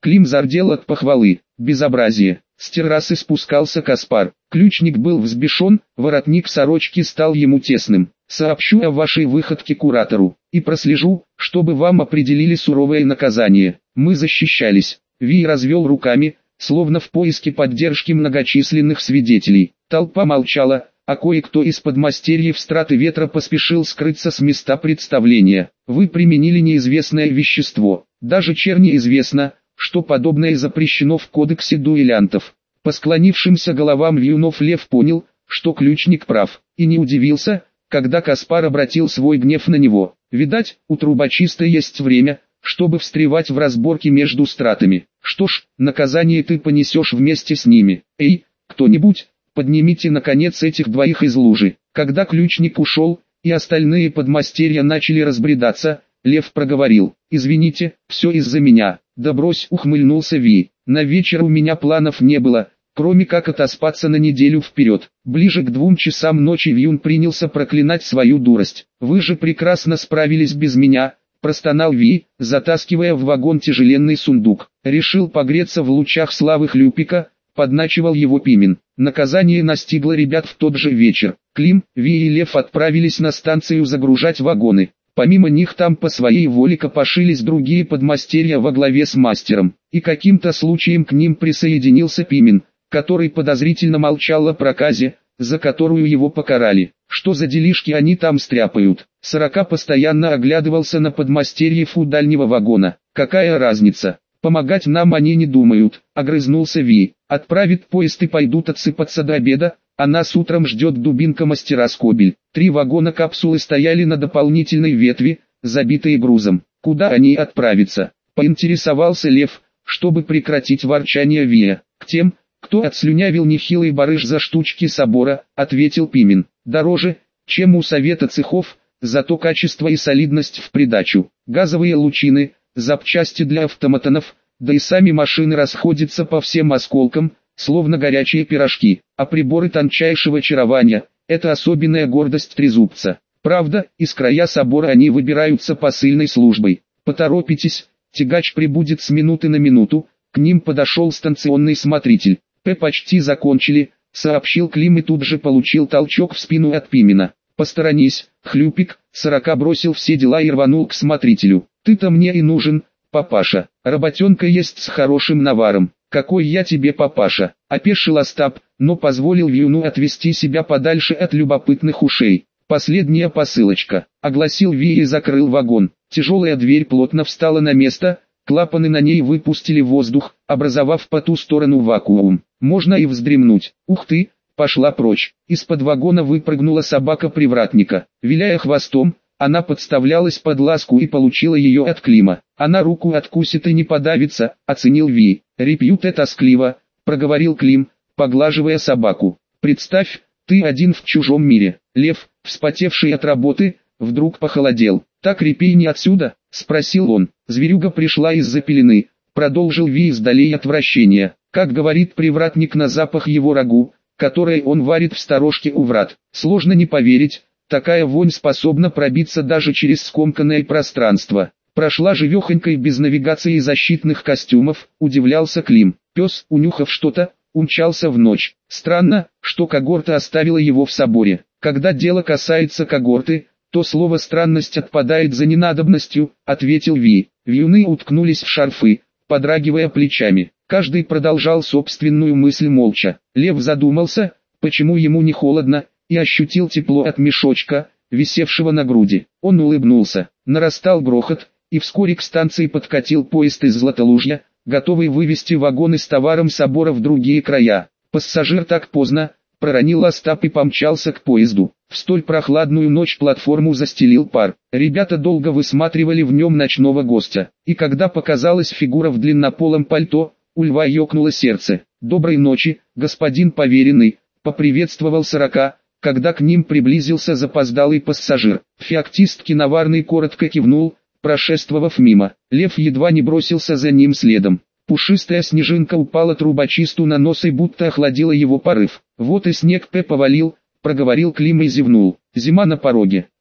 Клим зардел от похвалы. Безобразие. С террасы спускался Каспар. Ключник был взбешен, воротник сорочки стал ему тесным. «Сообщу о вашей выходке куратору, и прослежу, чтобы вам определили суровое наказание». Мы защищались. Ви развел руками, словно в поиске поддержки многочисленных свидетелей. Толпа молчала, а кое-кто из подмастерьев Страты Ветра поспешил скрыться с места представления. Вы применили неизвестное вещество. Даже черни известно, что подобное запрещено в кодексе дуэлянтов. По склонившимся головам вьюнов Лев понял, что ключник прав, и не удивился, когда Каспар обратил свой гнев на него. Видать, у трубочиста есть время, чтобы встревать в разборки между стратами. Что ж, наказание ты понесешь вместе с ними. Эй, кто-нибудь, поднимите наконец этих двоих из лужи. Когда ключник ушел, и остальные подмастерья начали разбредаться, Лев проговорил: «Извините, все из-за меня». «Да брось», — ухмыльнулся Ви, — «на вечер у меня планов не было, кроме как отоспаться на неделю вперед». Ближе к 2 часам ночи Вьюн принялся проклинать свою дурость. «Вы же прекрасно справились без меня», — простонал Ви, затаскивая в вагон тяжеленный сундук. «Решил погреться в лучах славы Хлюпика», — подначивал его Пимен. Наказание настигло ребят в тот же вечер. Клим, Ви и Лев отправились на станцию загружать вагоны. Помимо них там по своей воле копошились другие подмастерья во главе с мастером, и каким-то случаем к ним присоединился Пимен, который подозрительно молчал о проказе, за которую его покарали. Что за делишки они там стряпают? Сорока постоянно оглядывался на подмастерьев у дальнего вагона. «Какая разница? Помогать нам они не думают», — огрызнулся Ви. «Отправит поезд и пойдут отсыпаться до обеда, а нас утром ждет дубинка мастера Скобель». 3 вагона капсулы стояли на дополнительной ветви, забитые грузом. «Куда они отправятся?» — поинтересовался Лев, чтобы прекратить ворчание Вия. «К тем, кто отслюнявил нехилый барыш за штучки собора», — ответил Пимен. «Дороже, чем у совета цехов, зато качество и солидность в придачу. Газовые лучины, запчасти для автоматонов, да и сами машины расходятся по всем осколкам, словно горячие пирожки, а приборы тончайшего чарования — это особенная гордость трезубца. Правда, из края собора они выбираются посыльной службой. Поторопитесь, тягач прибудет с минуты на минуту». К ним подошел станционный смотритель. «Почти закончили», — сообщил Клим и тут же получил толчок в спину от Пимена. «Посторонись, Хлюпик», — Сорока бросил все дела и рванул к смотрителю. «Ты-то мне и нужен, папаша. Работенка есть с хорошим наваром». «Какой я тебе папаша?» — опешил Остап, но позволил Вьюну отвести себя подальше от любопытных ушей. «Последняя посылочка», — огласил Ви и закрыл вагон. Тяжелая дверь плотно встала на место, клапаны на ней выпустили воздух, образовав по ту сторону вакуум. Можно и вздремнуть. «Ух ты!» — пошла прочь. Из-под вагона выпрыгнула собака привратника. Виляя хвостом, она подставлялась под ласку и получила ее от Клима. «Она руку откусит и не подавится», — оценил Ви. «Репьют это тоскливо», — проговорил Клим, поглаживая собаку. «Представь, ты один в чужом мире». Лев, вспотевший от работы, вдруг похолодел. «Так репей не отсюда?» — спросил он. «Зверюга пришла из-за пелены», — продолжил Ви издалей отвращения. «Как говорит привратник на запах его рагу, которое он варит в сторожке у врат. Сложно не поверить, такая вонь способна пробиться даже через скомканное пространство». «Прошла живехонькой без навигации и защитных костюмов», — удивлялся Клим. Пес, унюхав что-то, умчался в ночь. Странно, что когорта оставила его в соборе. Когда дело касается когорты, то слово «странность» отпадает за ненадобностью, — ответил Ви. Вьюны уткнулись в шарфы, подрагивая плечами. Каждый продолжал собственную мысль молча. Лев задумался, почему ему не холодно, и ощутил тепло от мешочка, висевшего на груди. Он улыбнулся. Нарастал грохот, и вскоре к станции подкатил поезд из Златолужья, готовый вывести вагоны с товаром собора в другие края. Пассажир так поздно, — проронил Остап и помчался к поезду. В столь прохладную ночь платформу застелил пар. Ребята долго высматривали в нем ночного гостя, и когда показалась фигура в длиннополом пальто, у Льва ёкнуло сердце. «Доброй ночи, господин поверенный», — поприветствовал Сорока, когда к ним приблизился запоздалый пассажир. Феоктист Киноварный коротко кивнул, прошествовав мимо. Лев едва не бросился за ним следом. Пушистая снежинка упала трубочисту на нос и будто охладила его порыв. «Вот и снег повалил», — проговорил Клим и зевнул. «Зима на пороге».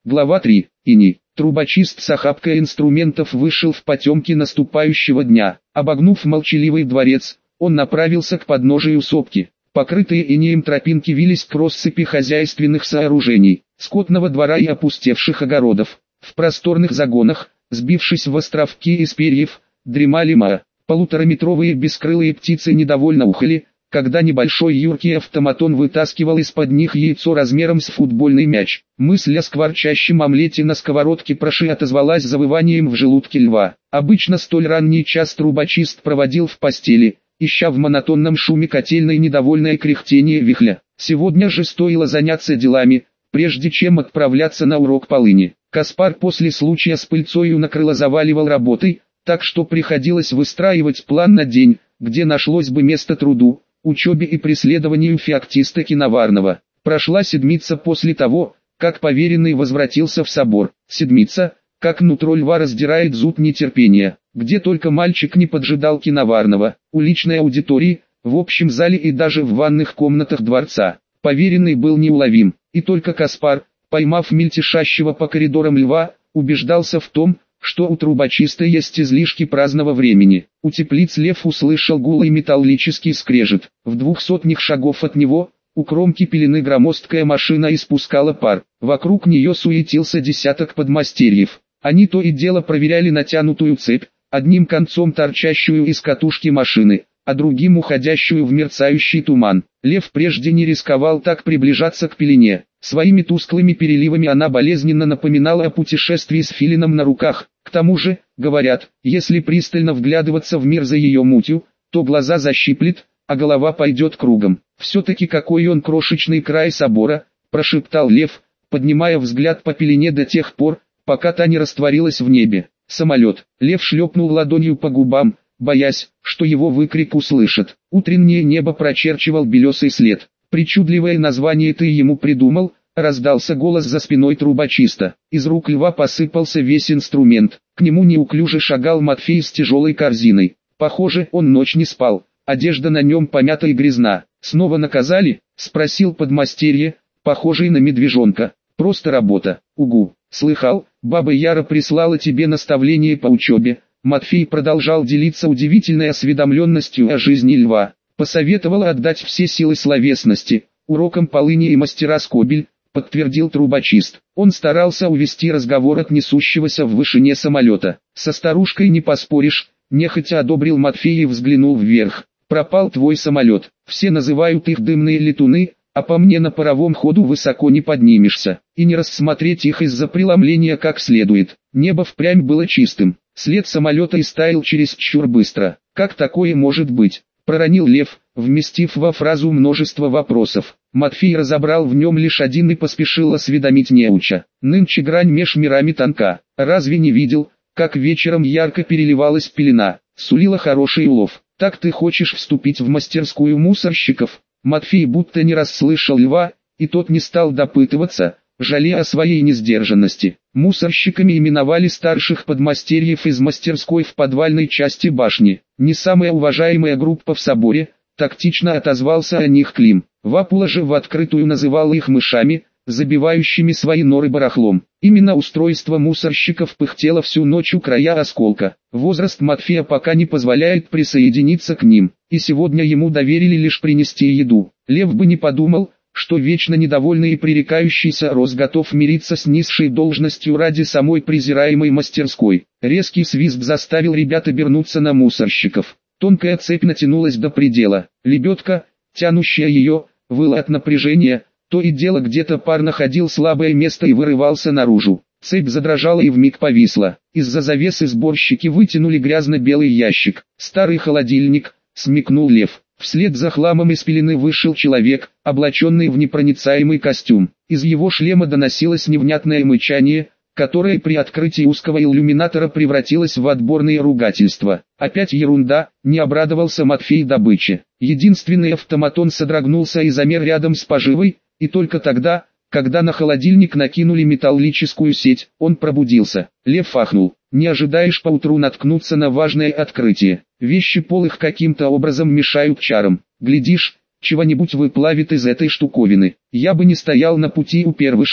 Глава 3. Иней. Трубочист с охапкой инструментов вышел в потемки наступающего дня. Обогнув молчаливый дворец, он направился к подножию сопки. Покрытые инеем тропинки вились к россыпи хозяйственных сооружений, скотного двора и опустевших огородов. В просторных загонах, сбившись в островки из перьев, дремали полутораметровые бескрылые птицы недовольно ухали, когда небольшой юркий автоматон вытаскивал из-под них яйцо размером с футбольный мяч. Мысль о скворчащем омлете на сковородке отозвалась завыванием в желудке льва. Обычно столь ранний час трубочист проводил в постели, ища в монотонном шуме котельной недовольное кряхтение вихля. Сегодня же стоило заняться делами, прежде чем отправляться на урок полыни. Каспар после случая с пыльцою на крыло заваливал работой, так что приходилось выстраивать план на день, где нашлось бы место труду, учебе и преследованию феоктиста Киноварного. Прошла седмица после того, как поверенный возвратился в собор. Седмица, как нутро льва раздирает зуд нетерпения. Где только мальчик не поджидал Киноварного, у личной аудитории, в общем зале и даже в ванных комнатах дворца. Поверенный был неуловим, и только Каспар, поймав мельтешащего по коридорам льва, убеждался в том, что у трубочиста есть излишки праздного времени. У теплиц лев услышал гул и металлический скрежет. В 200 шагов от него, у кромки пелены громоздкая машина испускала пар. Вокруг нее суетился десяток подмастерьев. Они то и дело проверяли натянутую цепь, одним концом торчащую из катушки машины, а другим уходящую в мерцающий туман. Лев прежде не рисковал так приближаться к пелене. Своими тусклыми переливами она болезненно напоминала о путешествии с филином на руках. К тому же, говорят, если пристально вглядываться в мир за ее мутью, то глаза защиплет, а голова пойдет кругом. «Все-таки какой он крошечный край собора», – прошептал лев, поднимая взгляд по пелене до тех пор, пока та не растворилась в небе. Самолет. Лев шлепнул ладонью по губам, боясь, что его выкрик услышат. Утреннее небо прочерчивал белесый след. «Причудливое название ты ему придумал», — раздался голос за спиной трубочиста. Из рук льва посыпался весь инструмент. К нему неуклюже шагал Матфей с тяжелой корзиной. Похоже, он ночь не спал. Одежда на нем помята и грязна. «Снова наказали?» — спросил подмастерье, похожий на медвежонка. «Просто работа. Угу. Слыхал, баба Яра прислала тебе наставление по учебе». Матфей продолжал делиться удивительной осведомленностью о жизни льва. Посоветовала отдать все силы словесности, урокам полыни и мастера скобель, подтвердил трубочист. Он старался увести разговор от несущегося в вышине самолета. Со старушкой не поспоришь, нехотя одобрил Матфей и взглянул вверх. Пропал твой самолет, все называют их дымные летуны, а по мне на паровом ходу высоко не поднимешься, и не рассмотреть их из-за преломления как следует. Небо впрямь было чистым, след самолета истаял чересчур быстро. Как такое может быть? Проронил лев, вместив во фразу множество вопросов. Матфей разобрал в нем лишь один и поспешил осведомить неуча. Нынче грань меж мирами тонка. Разве не видел, как вечером ярко переливалась пелена, сулила хороший улов? Так ты хочешь вступить в мастерскую мусорщиков? Матфей будто не расслышал льва, и тот не стал допытываться, жалея о своей несдержанности. Мусорщиками именовали старших подмастерьев из мастерской в подвальной части башни. Не самая уважаемая группа в соборе, тактично отозвался о них Клим. Вапула же в открытую называл их мышами, забивающими свои норы барахлом. Именно устройство мусорщиков пыхтело всю ночь у края осколка. Возраст Матфея пока не позволяет присоединиться к ним, и сегодня ему доверили лишь принести еду. Лев бы не подумал, что вечно недовольный и пререкающийся Рос готов мириться с низшей должностью ради самой презираемой мастерской. Резкий свист заставил ребят обернуться на мусорщиков. Тонкая цепь натянулась до предела. Лебедка, тянущая ее, выла от напряжения, то и дело где-то пар находил слабое место и вырывался наружу. Цепь задрожала и вмиг повисла. Из-за завесы сборщики вытянули грязно-белый ящик. «Старый холодильник», — смекнул лев. Вслед за хламом из пелены вышел человек, облаченный в непроницаемый костюм. Из его шлема доносилось невнятное мычание, которое при открытии узкого иллюминатора превратилось в отборные ругательства. «Опять ерунда», — не обрадовался Матфей добыче. Единственный автоматон содрогнулся и замер рядом с поживой, и только тогда, когда на холодильник накинули металлическую сеть, он пробудился. Лев фахнул. «Не ожидаешь поутру наткнуться на важное открытие. Вещи полых каким-то образом мешают чарам. Глядишь, чего-нибудь выплавит из этой штуковины. Я бы не стоял на пути у первыша,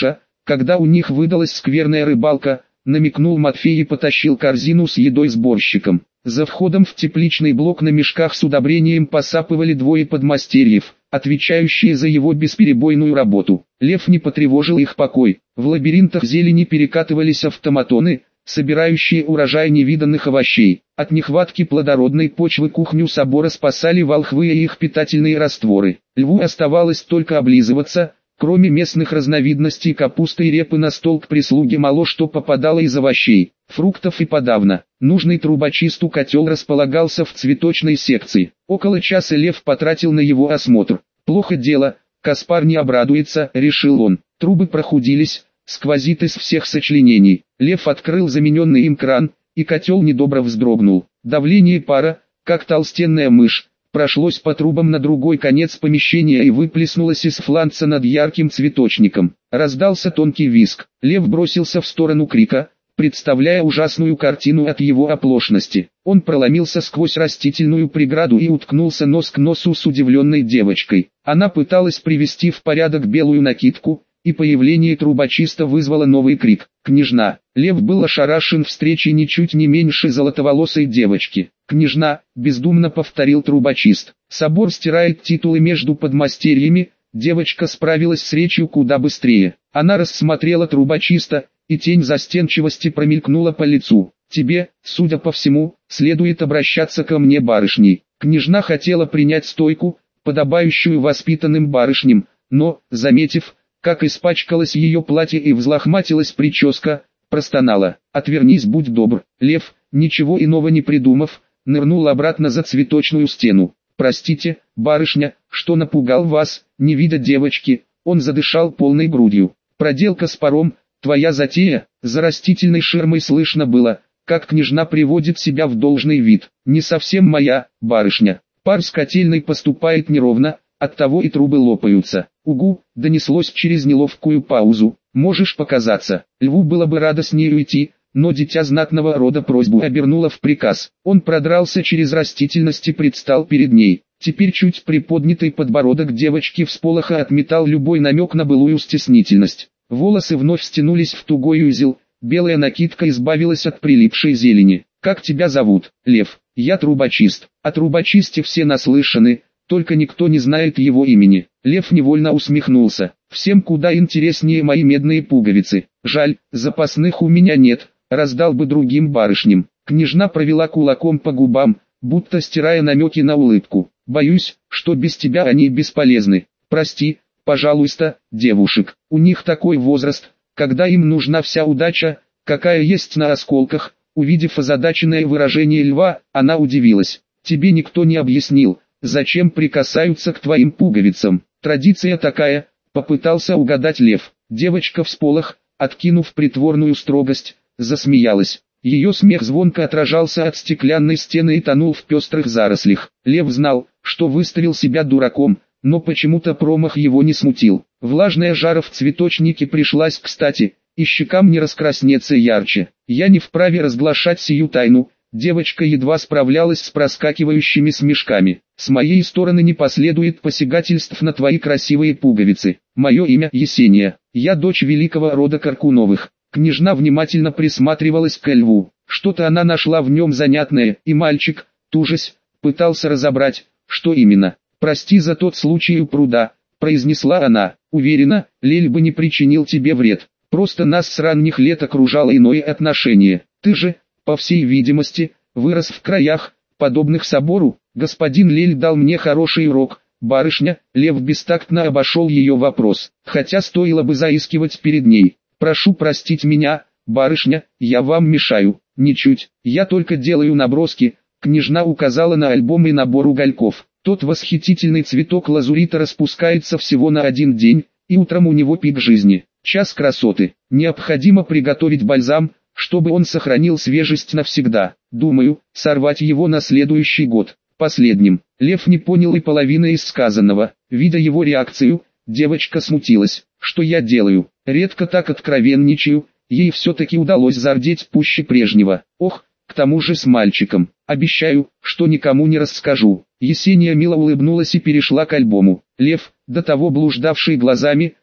Когда у них выдалась скверная рыбалка, намекнул Матфей и потащил корзину с едой сборщиком. За входом в тепличный блок на мешках с удобрением посапывали двое подмастерьев, отвечающие за его бесперебойную работу. Лев не потревожил их покой. В лабиринтах зелени перекатывались автоматоны, собирающие урожай невиданных овощей. От нехватки плодородной почвы кухню собора спасали волхвы и их питательные растворы. Льву оставалось только облизываться. Кроме местных разновидностей капусты и репы на стол к прислуге мало что попадало из овощей, фруктов и подавно. Нужный трубочисту котел располагался в цветочной секции. Около часа Лев потратил на его осмотр. Плохо дело, Каспар не обрадуется, решил он. Трубы прохудились, сквозит из всех сочленений. Лев открыл замененный им кран, и котел недобро вздрогнул. Давление пара, как толстенная мышь, прошлось по трубам на другой конец помещения и выплеснулось из фланца над ярким цветочником. Раздался тонкий визг. Лев бросился в сторону крика, представляя ужасную картину от его оплошности. Он проломился сквозь растительную преграду и уткнулся нос к носу с удивленной девочкой. Она пыталась привести в порядок белую накидку, и появление трубочиста вызвало новый крик. «Княжна!» Лев был ошарашен встречей ничуть не меньше золотоволосой девочки. «Княжна!» — бездумно повторил трубочист. Собор стирает титулы между подмастерьями, девочка справилась с речью куда быстрее. Она рассмотрела трубочиста, и тень застенчивости промелькнула по лицу. «Тебе, судя по всему, следует обращаться ко мне барышней». Княжна хотела принять стойку, подобающую воспитанным барышням, но, заметив, как испачкалось ее платье и взлохматилась прическа, простонала. «Отвернись, будь добр». Лев, ничего иного не придумав, нырнул обратно за цветочную стену. «Простите, барышня, что напугал вас?» Не видя девочки, он задышал полной грудью. «Проделка с паром, твоя затея». За растительной ширмой слышно было, как княжна приводит себя в должный вид. «Не совсем моя, барышня. Пар с котельной поступает неровно, оттого и трубы лопаются». «Угу», — донеслось через неловкую паузу. «Можешь показаться». Льву было бы рада с ней уйти, но дитя знатного рода просьбу обернуло в приказ. Он продрался через растительность и предстал перед ней. Теперь чуть приподнятый подбородок девочки всполоха отметал любой намек на былую стеснительность. Волосы вновь стянулись в тугой узел, белая накидка избавилась от прилипшей зелени. «Как тебя зовут?» «Лев». «Я трубочист». О трубочисте все наслышаны, только никто не знает его имени. Лев невольно усмехнулся. «Всем куда интереснее мои медные пуговицы. Жаль, запасных у меня нет, раздал бы другим барышням». Княжна провела кулаком по губам, будто стирая намеки на улыбку. «Боюсь, что без тебя они бесполезны. Прости, пожалуйста, девушек. У них такой возраст, когда им нужна вся удача, какая есть на осколках». Увидев озадаченное выражение Льва, она удивилась. «Тебе никто не объяснил, зачем прикасаются к твоим пуговицам?» «Традиция такая», — попытался угадать Лев. Девочка всполох, откинув притворную строгость, засмеялась. Ее смех звонко отражался от стеклянной стены и тонул в пестрых зарослях. Лев знал, что выставил себя дураком, но почему-то промах его не смутил. Влажная жара в цветочнике пришлась кстати, и щекам не раскраснеться ярче. «Я не вправе разглашать сию тайну». Девочка едва справлялась с проскакивающими смешками. «С моей стороны не последует посягательств на твои красивые пуговицы. Мое имя Есения. Я дочь великого рода Каркуновых». Княжна внимательно присматривалась к Льву. Что-то она нашла в нем занятное, и мальчик, тужась, пытался разобрать, что именно. «Прости за тот случай у пруда», — произнесла она. «Уверена, Лель бы не причинил тебе вред. Просто нас с ранних лет окружало иное отношение. Ты же, по всей видимости, вырос в краях, подобных собору. Господин Лель дал мне хороший урок». «Барышня», — Лев бестактно обошел ее вопрос, хотя стоило бы заискивать перед ней. «Прошу простить меня, барышня, я вам мешаю». «Ничуть, я только делаю наброски». Княжна указала на альбом и набор угольков. «Тот восхитительный цветок лазурита распускается всего на один день, и утром у него пик жизни. Час красоты. Необходимо приготовить бальзам, чтобы он сохранил свежесть навсегда. Думаю, сорвать его на следующий год». Последним. Лев не понял и половины из сказанного. Видя его реакцию, девочка смутилась. «Что я делаю? Редко так откровенничаю». Ей все-таки удалось зардеть пуще прежнего. «Ох, к тому же с мальчиком. Обещаю, что никому не расскажу». Есения мило улыбнулась и перешла к альбому. Лев, до того блуждавший глазами,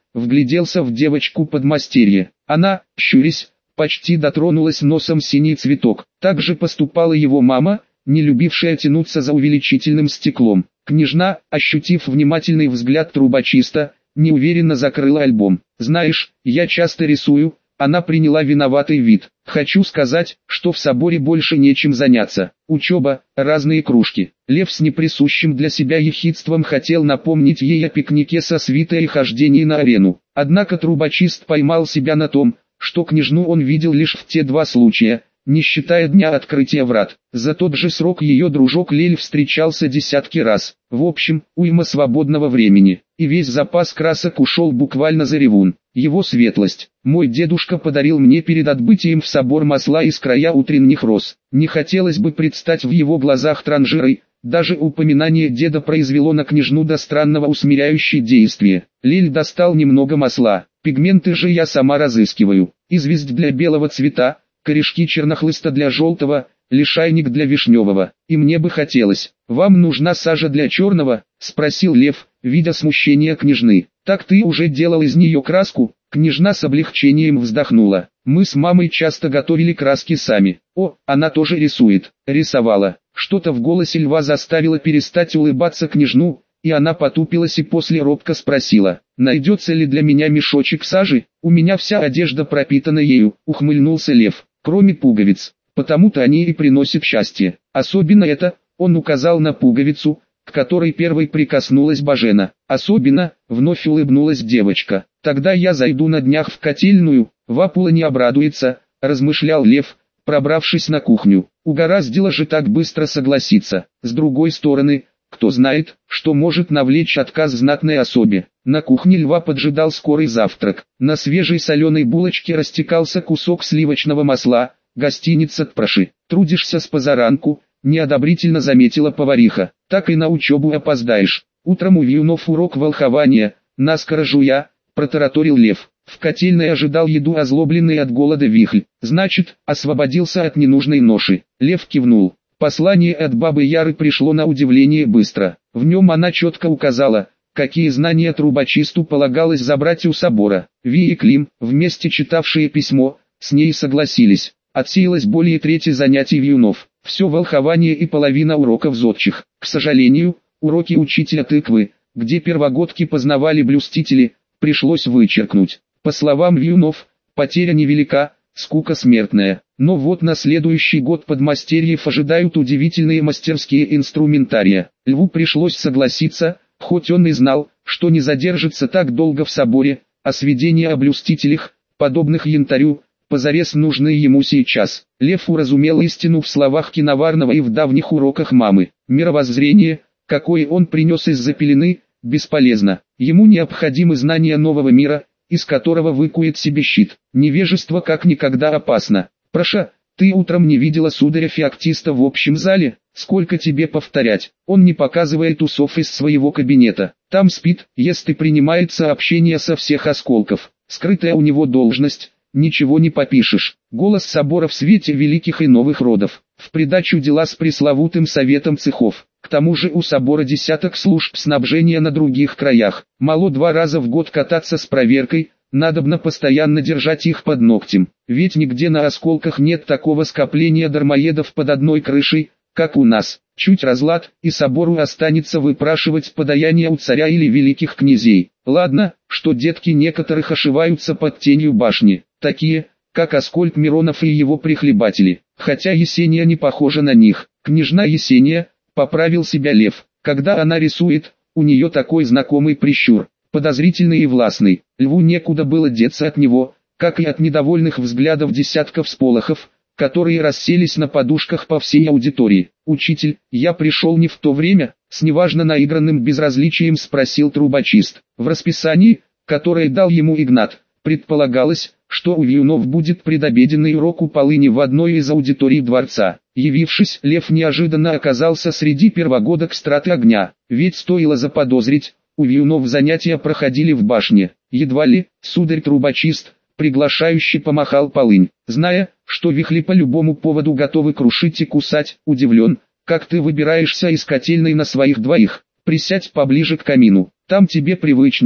вгляделся в девочку подмастерье. Она, щурясь, почти дотронулась носом синий цветок. Так же поступала его мама, не любившая тянуться за увеличительным стеклом. Княжна, ощутив внимательный взгляд трубочиста, неуверенно закрыла альбом. «Знаешь, я часто рисую». Она приняла виноватый вид. «Хочу сказать, что в соборе больше нечем заняться. Учеба, разные кружки». Лев с неприсущим для себя ехидством хотел напомнить ей о пикнике со свитой и хождении на арену. Однако трубочист поймал себя на том, что княжну он видел лишь в те два случая, не считая дня открытия врат. За тот же срок ее дружок Лель встречался десятки раз. В общем, уйма свободного времени, и весь запас красок ушел буквально за ревун. Его светлость, мой дедушка подарил мне перед отбытием в собор масла из края утренних роз. Не хотелось бы предстать в его глазах транжирой, даже упоминание деда произвело на княжну до странного усмиряющее действие. Лель достал немного масла, пигменты же я сама разыскиваю. Известь для белого цвета, корешки чернохлыста для желтого, лишайник для вишневого. И мне бы хотелось. «Вам нужна сажа для черного?» – спросил Лев, видя смущение княжны. «Так ты уже делал из нее краску?» Княжна с облегчением вздохнула. «Мы с мамой часто готовили краски сами». «О, она тоже рисует». «Рисовала». Что-то в голосе Льва заставило перестать улыбаться княжну, и она потупилась и после робко спросила: «Найдется ли для меня мешочек сажи? У меня вся одежда пропитана ею», — ухмыльнулся Лев, «кроме пуговиц, потому-то они и приносят счастье. Особенно это», — он указал на пуговицу, к которой первой прикоснулась Бажена. «Особенно», — вновь улыбнулась девочка. «Тогда я зайду на днях в котельную, Вапула не обрадуется», — размышлял Лев, пробравшись на кухню. Угораздило же так быстро согласиться. С другой стороны, кто знает, что может навлечь отказ знатной особе. На кухне Льва поджидал скорый завтрак. На свежей соленой булочке растекался кусок сливочного масла. «Гостиница Тпраши. Трудишься с позаранку», — неодобрительно заметила повариха. «Так и на учебу опоздаешь. Утром у Вьюнов урок волхования», — наскоро жуя, протараторил Лев. В котельной ожидал еду озлобленный от голода Вихль. «Значит, освободился от ненужной ноши». Лев кивнул. Послание от бабы Яры пришло на удивление быстро. В нем она четко указала, какие знания трубочисту полагалось забрать у собора. Ви и Клим, вместе читавшие письмо, с ней согласились. Отсеялось более трети занятий Вьюнов. Все волхование и половина уроков зодчих. К сожалению, уроки учителя тыквы, где первогодки познавали блюстители, пришлось вычеркнуть. По словам Вьюнов, потеря невелика, скука смертная. Но вот на следующий год подмастерьев ожидают удивительные мастерские инструментария. Льву пришлось согласиться, хоть он и знал, что не задержится так долго в соборе, а сведения о блюстителях, подобных янтарю, позарез нужны ему сейчас. Лев уразумел истину в словах Киноварного и в давних уроках мамы. Мировоззрение, какое он принес из-за пелены, бесполезно. Ему необходимы знания нового мира, из которого выкует себе щит. Невежество как никогда опасно. «Проша, ты утром не видела сударя-феоктиста в общем зале? Сколько тебе повторять? Он не показывает усов из своего кабинета. Там спит, ест и принимает сообщения со всех осколков. Скрытая у него должность, ничего не попишешь. Голос собора в свете великих и новых родов. В придачу дела с пресловутым советом цехов. К тому же у собора десяток служб снабжения на других краях. Мало 2 раза в год кататься с проверкой, надобно постоянно держать их под ногтем. Ведь нигде на осколках нет такого скопления дармоедов под одной крышей, как у нас. Чуть разлад, и собору останется выпрашивать подаяние у царя или великих князей. Ладно, что детки некоторых ошиваются под тенью башни, такие, как Аскольд Миронов и его прихлебатели. Хотя Есения не похожа на них. Княжна Есения, поправил себя Лев. Когда она рисует, у нее такой знакомый прищур, подозрительный и властный. Льву некуда было деться от него, как и от недовольных взглядов десятков сполохов, которые расселись на подушках по всей аудитории. «Учитель, я пришел не в то время?» — с неважно наигранным безразличием спросил трубочист. В расписании, которое дал ему Игнат, предполагалось, что у Вьюнов будет предобеденный урок у полыни в одной из аудиторий дворца. Явившись, Лев неожиданно оказался среди первогодок страты огня, ведь стоило заподозрить, у Вьюнов занятия проходили в башне. Едва ли, сударь трубочист, приглашающий помахал полынь, зная, что вихли по любому поводу готовы крушить и кусать, удивлен, как ты выбираешься из котельной на своих двоих. Присядь поближе к камину, там тебе привычнее,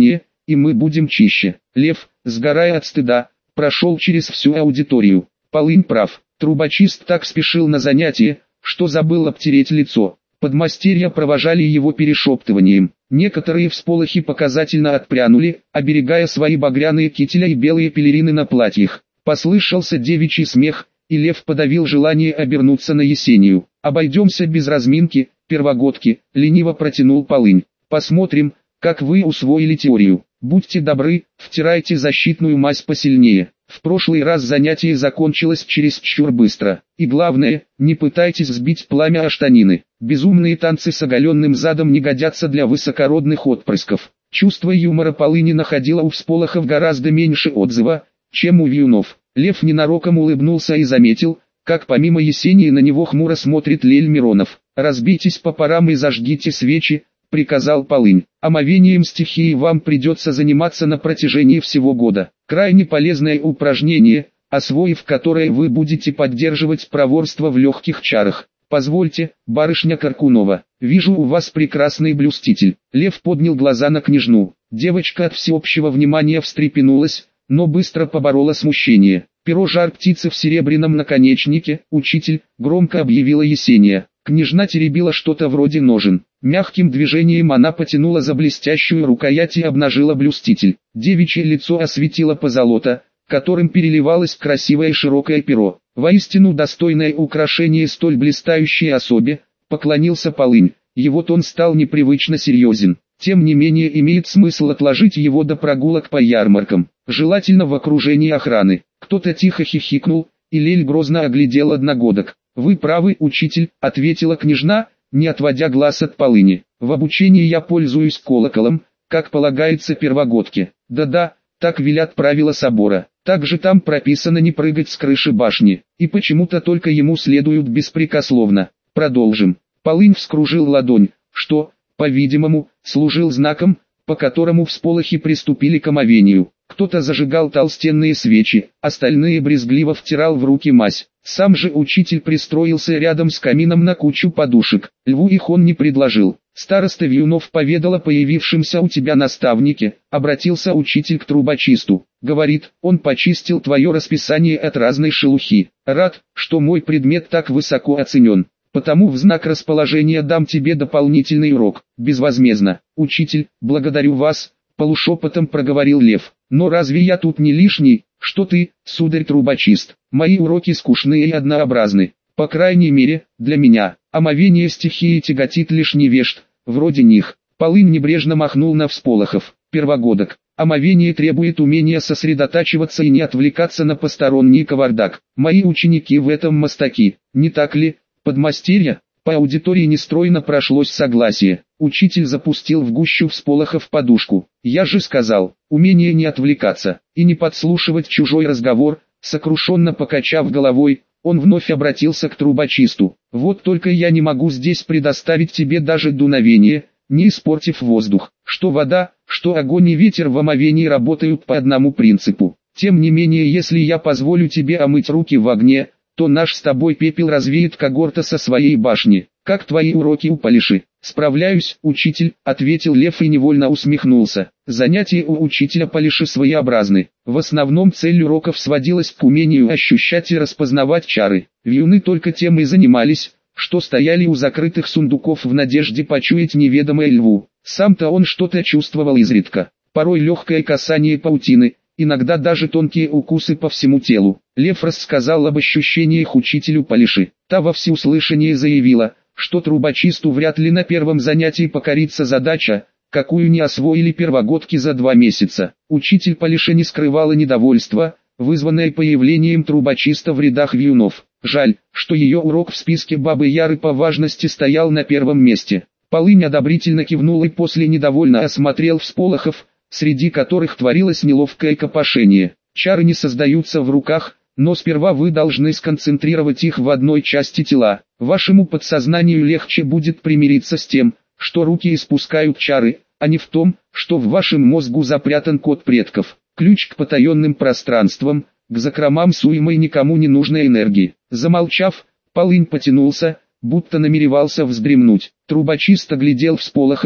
и мы будем чище. Лев, сгорая от стыда, прошел через всю аудиторию. Полынь прав. Трубочист так спешил на занятие, что забыл обтереть лицо. Подмастерья провожали его перешептыванием. Некоторые всполохи показательно отпрянули, оберегая свои багряные кителя и белые пелерины на платьях. Послышался девичий смех, и Лев подавил желание обернуться на Есению. «Обойдемся без разминки, первогодки», — лениво протянул Полынь. «Посмотрим, как вы усвоили теорию. Будьте добры, втирайте защитную мазь посильнее. В прошлый раз занятие закончилось чересчур быстро. И главное, не пытайтесь сбить пламя о штанины. Безумные танцы с оголенным задом не годятся для высокородных отпрысков». Чувство юмора Полыни находило у всполохов гораздо меньше отзыва, чем у вьюнов. Лев ненароком улыбнулся и заметил, как помимо Есении на него хмуро смотрит Лель Миронов. «Разбейтесь по парам и зажгите свечи», — приказал Полынь. «Омовением стихии вам придется заниматься на протяжении всего года. Крайне полезное упражнение, освоив которое вы будете поддерживать проворство в легких чарах. Позвольте, барышня Каркунова, вижу у вас прекрасный блюститель». Лев поднял глаза на княжну. Девочка от всеобщего внимания встрепенулась, но быстро поборола смущение. «Перо жар-птицы в серебряном наконечнике, учитель», — громко объявила Есения. Княжна теребила что-то вроде ножен. Мягким движением она потянула за блестящую рукоять и обнажила блюститель. Девичье лицо осветило позолота, которым переливалось красивое широкое перо. «Воистину достойное украшение столь блистающей особе», — поклонился Полынь. Его тон стал непривычно серьезен. «Тем не менее имеет смысл отложить его до прогулок по ярмаркам, желательно в окружении охраны». Кто-то тихо хихикнул, и Лель грозно оглядел одногодок. «Вы правы, учитель», — ответила княжна, не отводя глаз от Полыни. «В обучении я пользуюсь колоколом, как полагается первогодке. Да-да, так велят правила собора. Также там прописано не прыгать с крыши башни, и почему-то только ему следуют беспрекословно. Продолжим». Полынь вскружил ладонь, что, по-видимому, служил знаком, по которому всполохи приступили к омовению. Кто-то зажигал толстенные свечи, остальные брезгливо втирал в руки мазь. Сам же учитель пристроился рядом с камином на кучу подушек. Льву их он не предложил. «Староста Вьюнов поведал о появившемся у тебя наставнике», — обратился учитель к трубочисту. «Говорит, он почистил твое расписание от разной шелухи. Рад, что мой предмет так высоко оценен. Потому в знак расположения дам тебе дополнительный урок, безвозмездно». «Учитель, благодарю вас», — полушепотом проговорил Лев. «Но разве я тут не лишний? Что ты, сударь трубочист? Мои уроки скучные и однообразны. По крайней мере, для меня. Омовение стихии тяготит лишь невежд, вроде них». Полынь небрежно махнул на всполохов. «Первогодок. Омовение требует умения сосредотачиваться и не отвлекаться на посторонний кавардак. Мои ученики в этом мастаки, не так ли, подмастерья?» По аудитории нестройно прошлось согласие. Учитель запустил в гущу всполохов подушку. «Я же сказал, умение не отвлекаться и не подслушивать чужой разговор», сокрушенно покачав головой, он вновь обратился к трубочисту. «Вот только я не могу здесь предоставить тебе даже дуновение, не испортив воздух. Что вода, что огонь и ветер в омовении работают по одному принципу. Тем не менее, если я позволю тебе омыть руки в огне, то наш с тобой пепел развеет когорта со своей башни. Как твои уроки у Палиши?» «Справляюсь, учитель», — ответил Лев и невольно усмехнулся. Занятия у учителя Палиши своеобразны. В основном цель уроков сводилась к умению ощущать и распознавать чары. Вьюны только тем и занимались, что стояли у закрытых сундуков в надежде почуять неведомое льву. Сам-то он что-то чувствовал изредка. Порой легкое касание паутины, иногда даже тонкие укусы по всему телу. Лев рассказал об ощущениях учителю Палиши. Та во всеуслышание заявила, что трубочисту вряд ли на первом занятии покорится задача, какую не освоили первогодки за 2 месяца. Учитель Палиши не скрывала недовольства, вызванное появлением трубочиста в рядах вьюнов. Жаль, что ее урок в списке Бабы Яры по важности стоял на первом месте. Полынь одобрительно кивнул и после недовольно осмотрел всполохов, среди которых творилось неловкое копошение. «Чары не создаются в руках, но сперва вы должны сконцентрировать их в одной части тела. Вашему подсознанию легче будет примириться с тем, что руки испускают чары, а не в том, что в вашем мозгу запрятан код предков, ключ к потаенным пространствам, к закромам суемой никому не нужной энергии». Замолчав, Полынь потянулся, будто намеревался вздремнуть. Трубочист оглядел всполохов,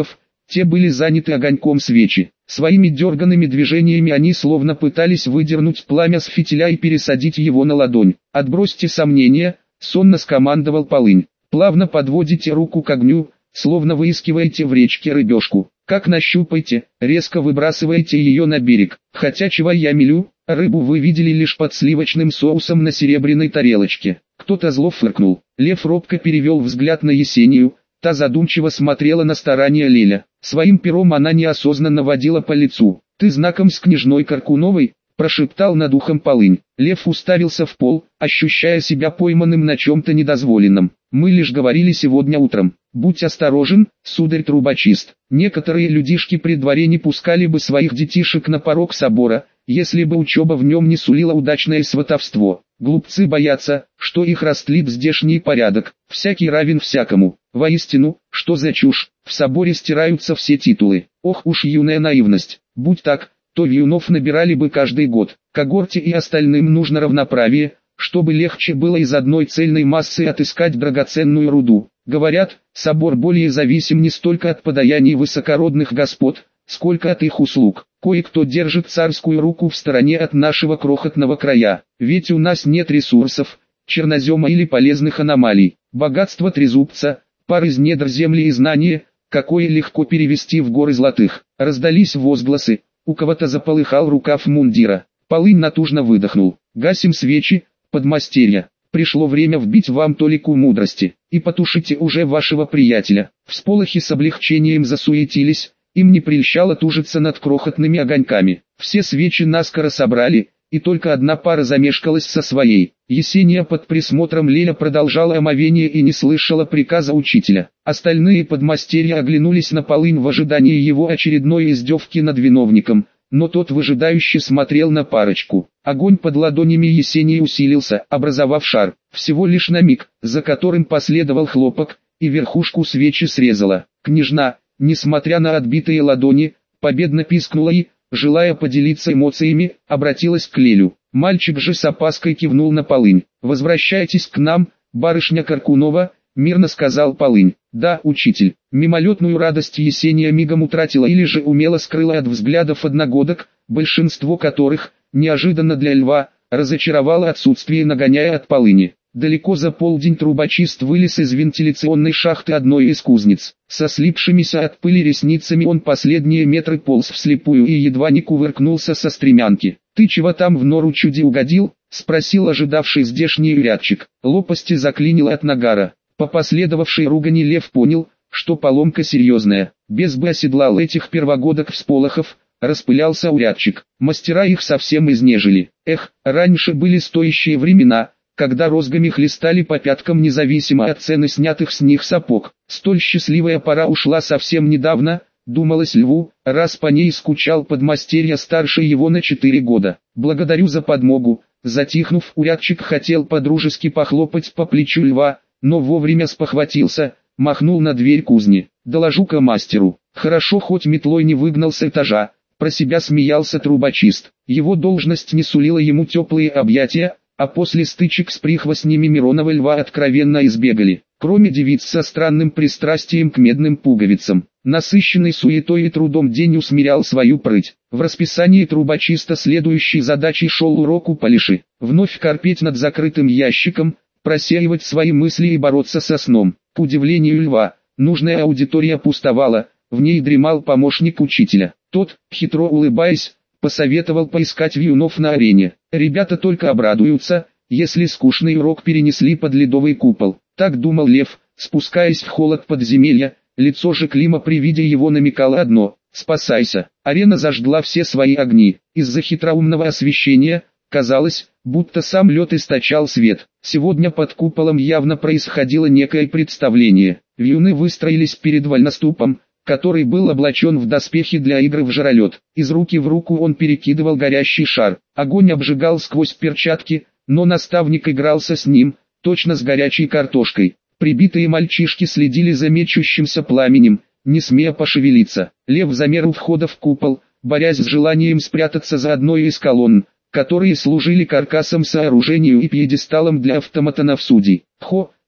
те были заняты огоньком свечи. Своими дерганными движениями они словно пытались выдернуть пламя с фитиля и пересадить его на ладонь. «Отбросьте сомнения», — сонно скомандовал Полынь. «Плавно подводите руку к огню, словно выискиваете в речке рыбешку. Как нащупаете, резко выбрасываете ее на берег. Хотя чего я мелю, рыбу вы видели лишь под сливочным соусом на серебряной тарелочке». Кто-то зло фыркнул. Лев робко перевел взгляд на Есению. Та задумчиво смотрела на старания Леля. Своим пером она неосознанно водила по лицу. «Ты знаком с княжной Каркуновой?» – прошептал над ухом Полынь. Лев уставился в пол, ощущая себя пойманным на чем-то недозволенном. «Мы лишь говорили сегодня утром. Будь осторожен, сударь трубочист. Некоторые людишки при дворе не пускали бы своих детишек на порог собора, если бы учеба в нем не сулила удачное сватовство. Глупцы боятся, что их растлит здешний порядок. Всякий равен всякому. Воистину, что за чушь, в соборе стираются все титулы. Ох уж юная наивность. Будь так, то вьюнов набирали бы каждый год. Когорте и остальным нужно равноправие, чтобы легче было из одной цельной массы отыскать драгоценную руду. Говорят, собор более зависим не столько от подаяний высокородных господ, сколько от их услуг. Кое-кто держит царскую руку в стороне от нашего крохотного края, ведь у нас нет ресурсов, чернозема или полезных аномалий. Богатство трезубца, пар из недр земли и знания, какое легко перевести в горы золотых. Раздались возгласы, у кого-то заполыхал рукав мундира. Полынь натужно выдохнул. «Гасим свечи, подмастерья. Пришло время вбить вам толику мудрости, и потушите уже вашего приятеля». Всполохи с облегчением засуетились. Им не прельщало тужиться над крохотными огоньками. Все свечи наскоро собрали, и только одна пара замешкалась со своей. Есения под присмотром Леля продолжала омовение и не слышала приказа учителя. Остальные подмастерья оглянулись на Полынь в ожидании его очередной издевки над виновником, но тот выжидающе смотрел на парочку. Огонь под ладонями Есении усилился, образовав шар. Всего лишь на миг, за которым последовал хлопок, и верхушку свечи срезала. Княжна, несмотря на отбитые ладони, победно пискнула и, желая поделиться эмоциями, обратилась к Лелю. Мальчик же с опаской кивнул на Полынь. «Возвращайтесь к нам, барышня Каркунова», — мирно сказал Полынь. «Да, учитель». Мимолетную радость Есения мигом утратила или же умело скрыла от взглядов одногодок, большинство которых, неожиданно для льва, разочаровало отсутствие нагоняя от Полыни. Далеко за полдень трубочист вылез из вентиляционной шахты одной из кузнец. Со слипшимися от пыли ресницами он последние метры полз вслепую и едва не кувыркнулся со стремянки. «Ты чего там в нору чуди угодил?» — спросил ожидавший здешний урядчик. Лопасти заклинило от нагара. По последовавшей ругани Лев понял, что поломка серьезная. Без бы оседлал этих первогодок всполохов, распылялся урядчик. Мастера их совсем изнежили. Эх, раньше были стоящие времена, когда розгами хлестали по пяткам независимо от цены снятых с них сапог. Столь счастливая пора ушла совсем недавно, думалось Льву, раз по ней скучал подмастерье старше его на 4 года. «Благодарю за подмогу». Затихнув, урядчик хотел подружески похлопать по плечу Льва, но вовремя спохватился, махнул на дверь кузни. «Доложу-ка мастеру». Хорошо хоть метлой не выгнал с этажа, про себя смеялся трубочист. Его должность не сулила ему теплые объятия, а после стычек с прихвостнями Миронова Льва откровенно избегали. Кроме девиц со странным пристрастием к медным пуговицам, насыщенный суетой и трудом день усмирял свою прыть. В расписании трубочиста следующей задачей шел урок у Полиши. Вновь корпеть над закрытым ящиком, просеивать свои мысли и бороться со сном. К удивлению Льва, нужная аудитория пустовала, в ней дремал помощник учителя. Тот, хитро улыбаясь, посоветовал поискать вьюнов на арене. Ребята только обрадуются, если скучный урок перенесли под ледовый купол. Так думал Лев, спускаясь в холод подземелья. Лицо же Клима при виде его намекало одно: спасайся. Арена зажгла все свои огни. Из-за хитроумного освещения, казалось, будто сам лед источал свет. Сегодня под куполом явно происходило некое представление. Вьюны выстроились перед вольноступом, который был облачен в доспехи для игры в жаролет. Из руки в руку он перекидывал горящий шар. Огонь обжигал сквозь перчатки, но наставник игрался с ним, точно с горячей картошкой. Прибитые мальчишки следили за мечущимся пламенем, не смея пошевелиться. Лев замер у входа в купол, борясь с желанием спрятаться за одной из колонн, которые служили каркасом сооружению и пьедесталом для автоматонов судей. «Хо!»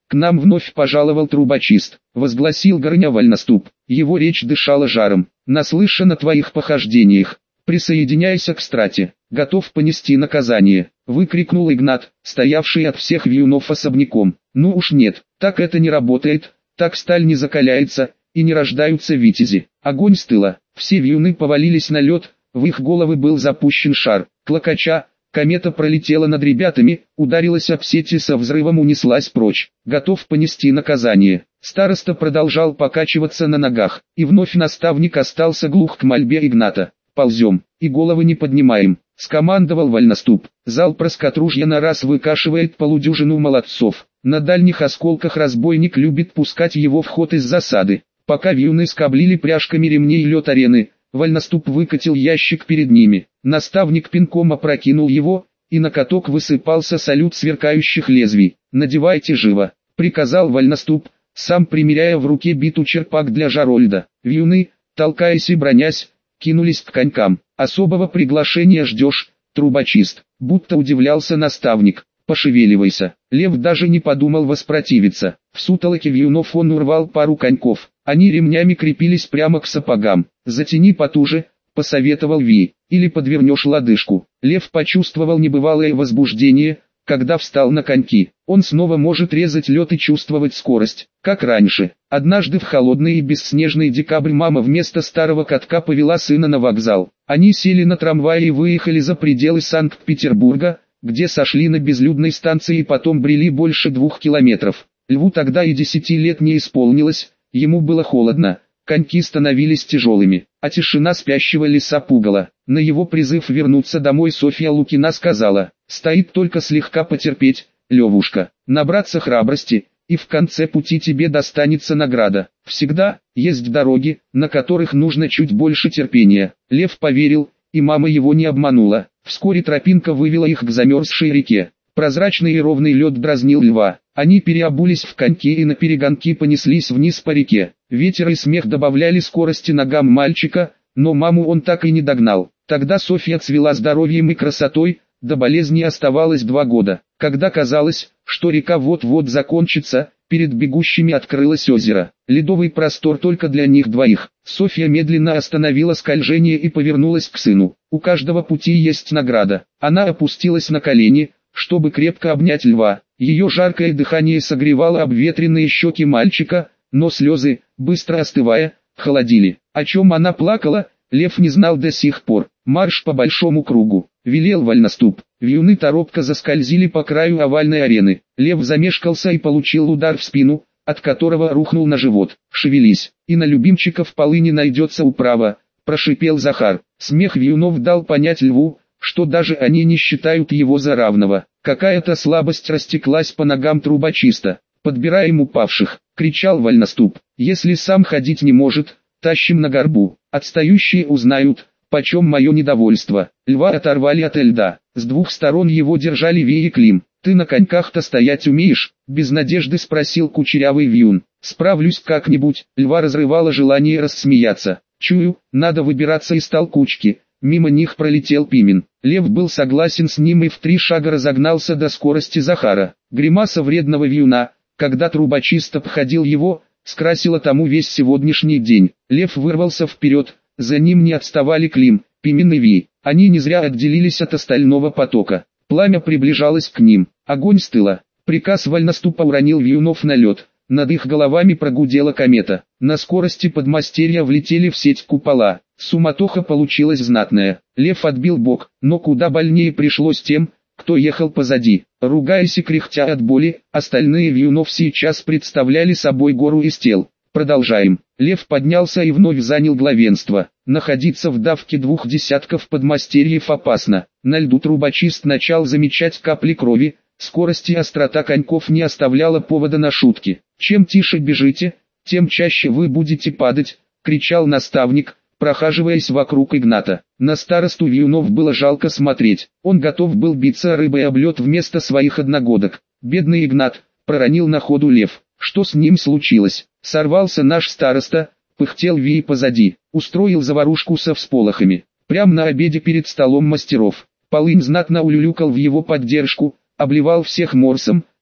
К нам вновь пожаловал трубочист, возгласил Горыня Вольноступ. Его речь дышала жаром. Наслышан о твоих похождениях. Присоединяйся к страте. Готов понести наказание, выкрикнул Игнат, стоявший от всех вьюнов особняком. Ну уж нет, так это не работает, так сталь не закаляется, и не рождаются витязи. Огонь с тыла, все вьюны повалились на лед, в их головы был запущен шар. Клокоча, комета пролетела над ребятами, ударилась об сети, со взрывом унеслась прочь. Готов понести наказание. Староста продолжал покачиваться на ногах, и вновь наставник остался глух к мольбе Игната. Ползем, и головы не поднимаем, скомандовал Вольноступ. Залп раскатружья на раз выкашивает полудюжину молодцов. На дальних осколках разбойник любит пускать его в ход из засады. Пока вьюны скоблили пряжками ремней лед арены, Вольноступ выкатил ящик перед ними. Наставник пинком опрокинул его, и на каток высыпался салют сверкающих лезвий. «Надевайте живо», — приказал Вольноступ, сам примеряя в руке биту черпак для Жарольда. Вьюны, толкаясь и бронясь, кинулись к конькам. «Особого приглашения ждешь, трубочист?» Будто удивлялся наставник. «Пошевеливайся». Лев даже не подумал воспротивиться. В сутолоке вьюнов он урвал пару коньков. Они ремнями крепились прямо к сапогам. «Затяни потуже», — посоветовал Ви, — «или подвернешь лодыжку». Лев почувствовал небывалое возбуждение, когда встал на коньки. Он снова может резать лед и чувствовать скорость, как раньше. Однажды в холодный и бесснежный декабрь мама вместо старого катка повела сына на вокзал. Они сели на трамвай и выехали за пределы Санкт-Петербурга, где сошли на безлюдной станции и потом брели больше 2 километров. Льву тогда и 10 лет не исполнилось, ему было холодно, коньки становились тяжелыми, а тишина спящего леса пугала. На его призыв вернуться домой Софья Лукина сказала: «Стоит только слегка потерпеть, Левушка, набраться храбрости, и в конце пути тебе достанется награда. Всегда есть дороги, на которых нужно чуть больше терпения». Лев поверил, и мама его не обманула. Вскоре тропинка вывела их к замерзшей реке. Прозрачный и ровный лед дразнил льва. Они переобулись в коньки и наперегонки понеслись вниз по реке. Ветер и смех добавляли скорости ногам мальчика, но маму он так и не догнал. Тогда Софья цвела здоровьем и красотой, до болезни оставалось 2 года. Когда казалось, что река вот-вот закончится, перед бегущими открылось озеро. Ледовый простор только для них двоих. Софья медленно остановила скольжение и повернулась к сыну. У каждого пути есть награда. Она опустилась на колени, чтобы крепко обнять льва. Ее жаркое дыхание согревало обветренные щеки мальчика, но слезы, быстро остывая, холодили. О чем она плакала, Лев не знал до сих пор. «Марш по большому кругу», — велел Вольноступ. Вьюны торопко заскользили по краю овальной арены. Лев замешкался и получил удар в спину, от которого рухнул на живот. «Шевелись, и на любимчиков полыни найдется управа», — прошипел Захар. Смех вьюнов дал понять льву, что даже они не считают его за равного. Какая-то слабость растеклась по ногам трубочиста. «Подбираем упавших», — кричал Вольноступ. «Если сам ходить не может, тащим на горбу. Отстающие узнают, почем мое недовольство». Льва оторвали от льда. С 2 сторон его держали Ви и Клим. «Ты на коньках-то стоять умеешь?» — без надежды спросил кучерявый вьюн. «Справлюсь как-нибудь». Льва разрывало желание рассмеяться. «Чую, надо выбираться из толкучки». Мимо них пролетел Пимен. Лев был согласен с ним и в 3 шага разогнался до скорости Захара. Гримаса вредного вьюна, когда трубочист обходил его, скрасила тому весь сегодняшний день. Лев вырвался вперед, за ним не отставали Клим, Пимен и Ви. Они не зря отделились от остального потока. Пламя приближалось к ним. Огонь с тыла. Приказ Вольноступа уронил вьюнов на лед. Над их головами прогудела комета. На скорости подмастерья влетели в сеть купола. Суматоха получилась знатная. Лев отбил бок, но куда больнее пришлось тем, кто ехал позади. Ругаясь и кряхтя от боли, остальные вьюнов сейчас представляли собой гору из тел. «Продолжаем». Лев поднялся и вновь занял главенство. Находиться в давке 2 десятков подмастерьев опасно. На льду трубочист начал замечать капли крови. Скорость и острота коньков не оставляла повода на шутки. «Чем тише бежите, тем чаще вы будете падать», — кричал наставник, прохаживаясь вокруг Игната. На старосту вьюнов было жалко смотреть. Он готов был биться рыбой об лед вместо своих одногодок. «Бедный Игнат», — проронил на ходу Лев. «Что с ним случилось?» «Сорвался наш староста», — пыхтел Ви позади. «Устроил заварушку со всполохами. Прямо на обеде перед столом мастеров. Полынь знатно улюлюкал в его поддержку, обливал всех морсом,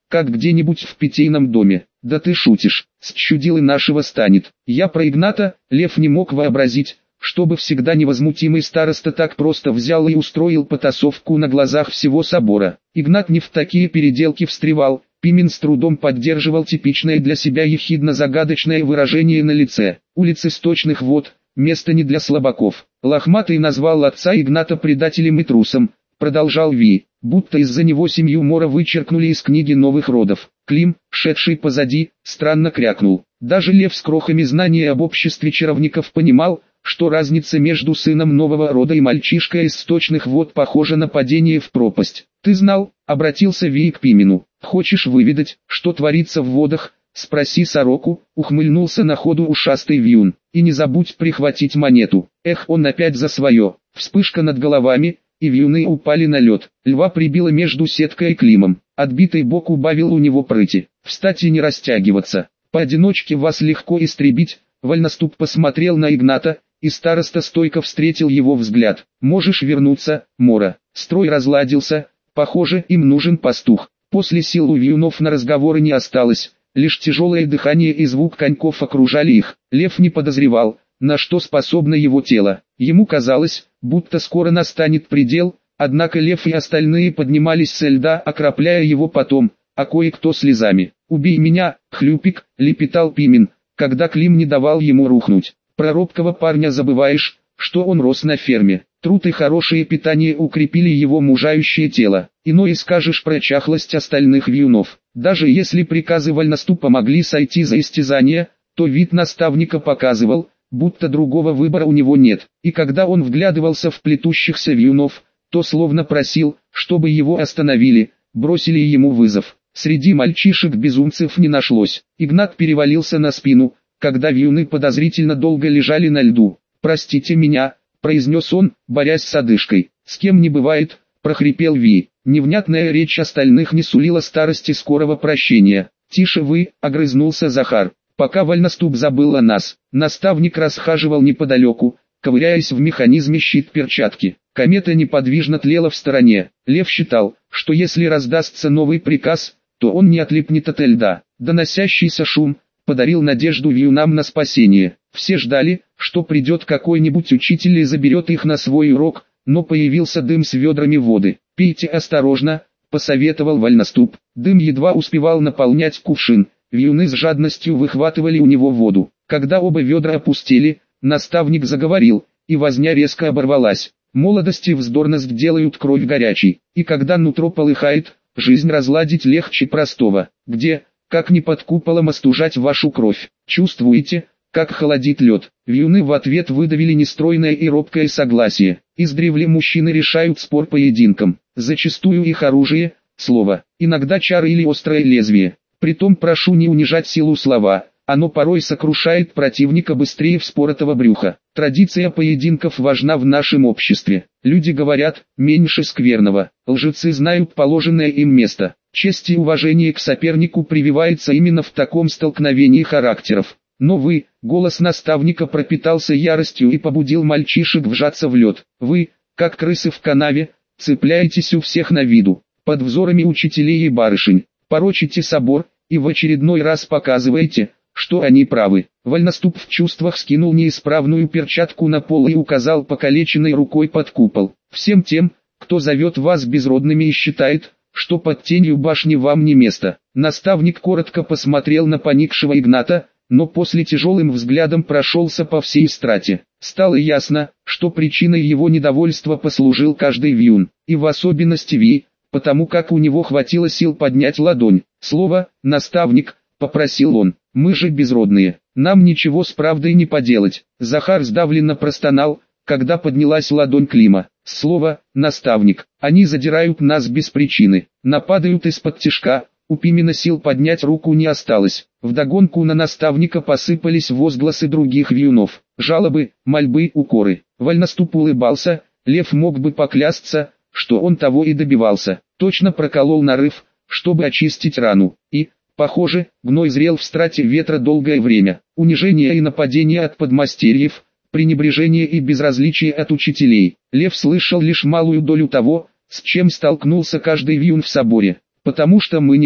как где-нибудь в питейном доме. Да ты шутишь, с чудилой нашего станет. Я про Игната, Лев не мог вообразить, чтобы всегда невозмутимый староста так просто взял и устроил потасовку на глазах всего собора. Игнат не в такие переделки встревал. Пимен с трудом поддерживал типичное для себя ехидно-загадочное выражение на лице. Улицы Сточных вод, место не для слабаков. Лохматый назвал отца Игната предателем и трусом, продолжал Ви, будто из-за него семью Мора вычеркнули из книги новых родов. Клим, шедший позади, странно крякнул. Даже Лев с крохами знания об обществе чаровников понимал, что разница между сыном нового рода и мальчишкой из Сточных вод похожа на падение в пропасть. «Ты знал?» — обратился Ви к Пимену. «Хочешь выведать, что творится в водах? Спроси сороку», — ухмыльнулся на ходу ушастый вьюн. «И не забудь прихватить монету». Эх, он опять за свое. Вспышка над головами, и вьюны упали на лед. Льва прибило между сеткой и Климом. Отбитый бок убавил у него прыти. Встать и не растягиваться. Поодиночке вас легко истребить. Вольноступ посмотрел на Игната, и староста стойко встретил его взгляд. «Можешь вернуться, Мора». Строй разладился. Похоже, им нужен пастух. После сил у вьюнов на разговоры не осталось. Лишь тяжелое дыхание и звук коньков окружали их. Лев не подозревал, на что способно его тело. Ему казалось, будто скоро настанет предел, однако Лев и остальные поднимались со льда, окропляя его потом, а кое-кто слезами. «Убей меня, хлюпик», — лепетал Пимен, когда Клим не давал ему рухнуть. «Про робкого парня забываешь, что он рос на ферме. Труд и хорошее питание укрепили его мужающее тело. Иное скажешь про чахлость остальных вьюнов. Даже если приказы вольноступа могли сойти за истязание, то вид наставника показывал, будто другого выбора у него нет. И когда он вглядывался в плетущихся вьюнов, то словно просил, чтобы его остановили, бросили ему вызов. Среди мальчишек безумцев не нашлось. Игнат перевалился на спину, когда вьюны подозрительно долго лежали на льду. «Простите меня», — произнес он, борясь с одышкой. «С кем не бывает», — прохрипел Ви. Невнятная речь остальных не сулила старости скорого прощения. «Тише вы», — огрызнулся Захар. Пока вольноступ забыл о нас, наставник расхаживал неподалеку, ковыряясь в механизме щит-перчатки. Комета неподвижно тлела в стороне. Лев считал, что если раздастся новый приказ, то он не отлипнет от льда. Доносящийся шум подарил надежду вьюнам на спасение. Все ждали, что придет какой-нибудь учитель и заберет их на свой урок, но появился дым с ведрами воды. «Пейте осторожно», — посоветовал вольноступ. Дым едва успевал наполнять кувшин, вьюны с жадностью выхватывали у него воду. Когда оба ведра опустили, наставник заговорил, и возня резко оборвалась. Молодость и вздорность делают кровь горячей, и когда нутро полыхает, жизнь разладить легче простого. Где, как не под куполом остужать вашу кровь? Чувствуете, как холодит лед? Вьюны в ответ выдавили нестройное и робкое согласие. Издревле мужчины решают спор поединком. Зачастую их оружие – слово, иногда чары или острое лезвие. Притом прошу не унижать силу слова, оно порой сокрушает противника быстрее вспоротого брюха. Традиция поединков важна в нашем обществе. Люди говорят, меньше скверного. Лжецы знают положенное им место. Честь и уважение к сопернику прививается именно в таком столкновении характеров. Но вы, голос наставника пропитался яростью и побудил мальчишек вжаться в лед. Вы, как крысы в канаве, цепляетесь у всех на виду, под взорами учителей и барышень, порочите собор, и в очередной раз показываете, что они правы. Вольноступ в чувствах скинул неисправную перчатку на пол и указал покалеченной рукой под купол. Всем тем, кто зовет вас безродными и считает, что под тенью башни вам не место. Наставник коротко посмотрел на поникшего Игната, но после тяжелым взглядом прошелся по всей страте. Стало ясно, что причиной его недовольства послужил каждый вьюн, и в особенности Ви, потому как у него хватило сил поднять ладонь. «Слово, наставник», — попросил он, — «мы же безродные, нам ничего с правдой не поделать». Захар сдавленно простонал, когда поднялась ладонь Клима. «Слово, наставник, они задирают нас без причины, нападают из-под тишка». У Пимена сил поднять руку не осталось. Вдогонку на наставника посыпались возгласы других вьюнов, жалобы, мольбы, укоры. Вольноступ улыбался, Лев мог бы поклясться, что он того и добивался. Точно проколол нарыв, чтобы очистить рану. И, похоже, гной зрел в страте ветра долгое время. Унижение и нападение от подмастерьев, пренебрежение и безразличие от учителей. Лев слышал лишь малую долю того, с чем столкнулся каждый вьюн в соборе. «Потому что мы никто»,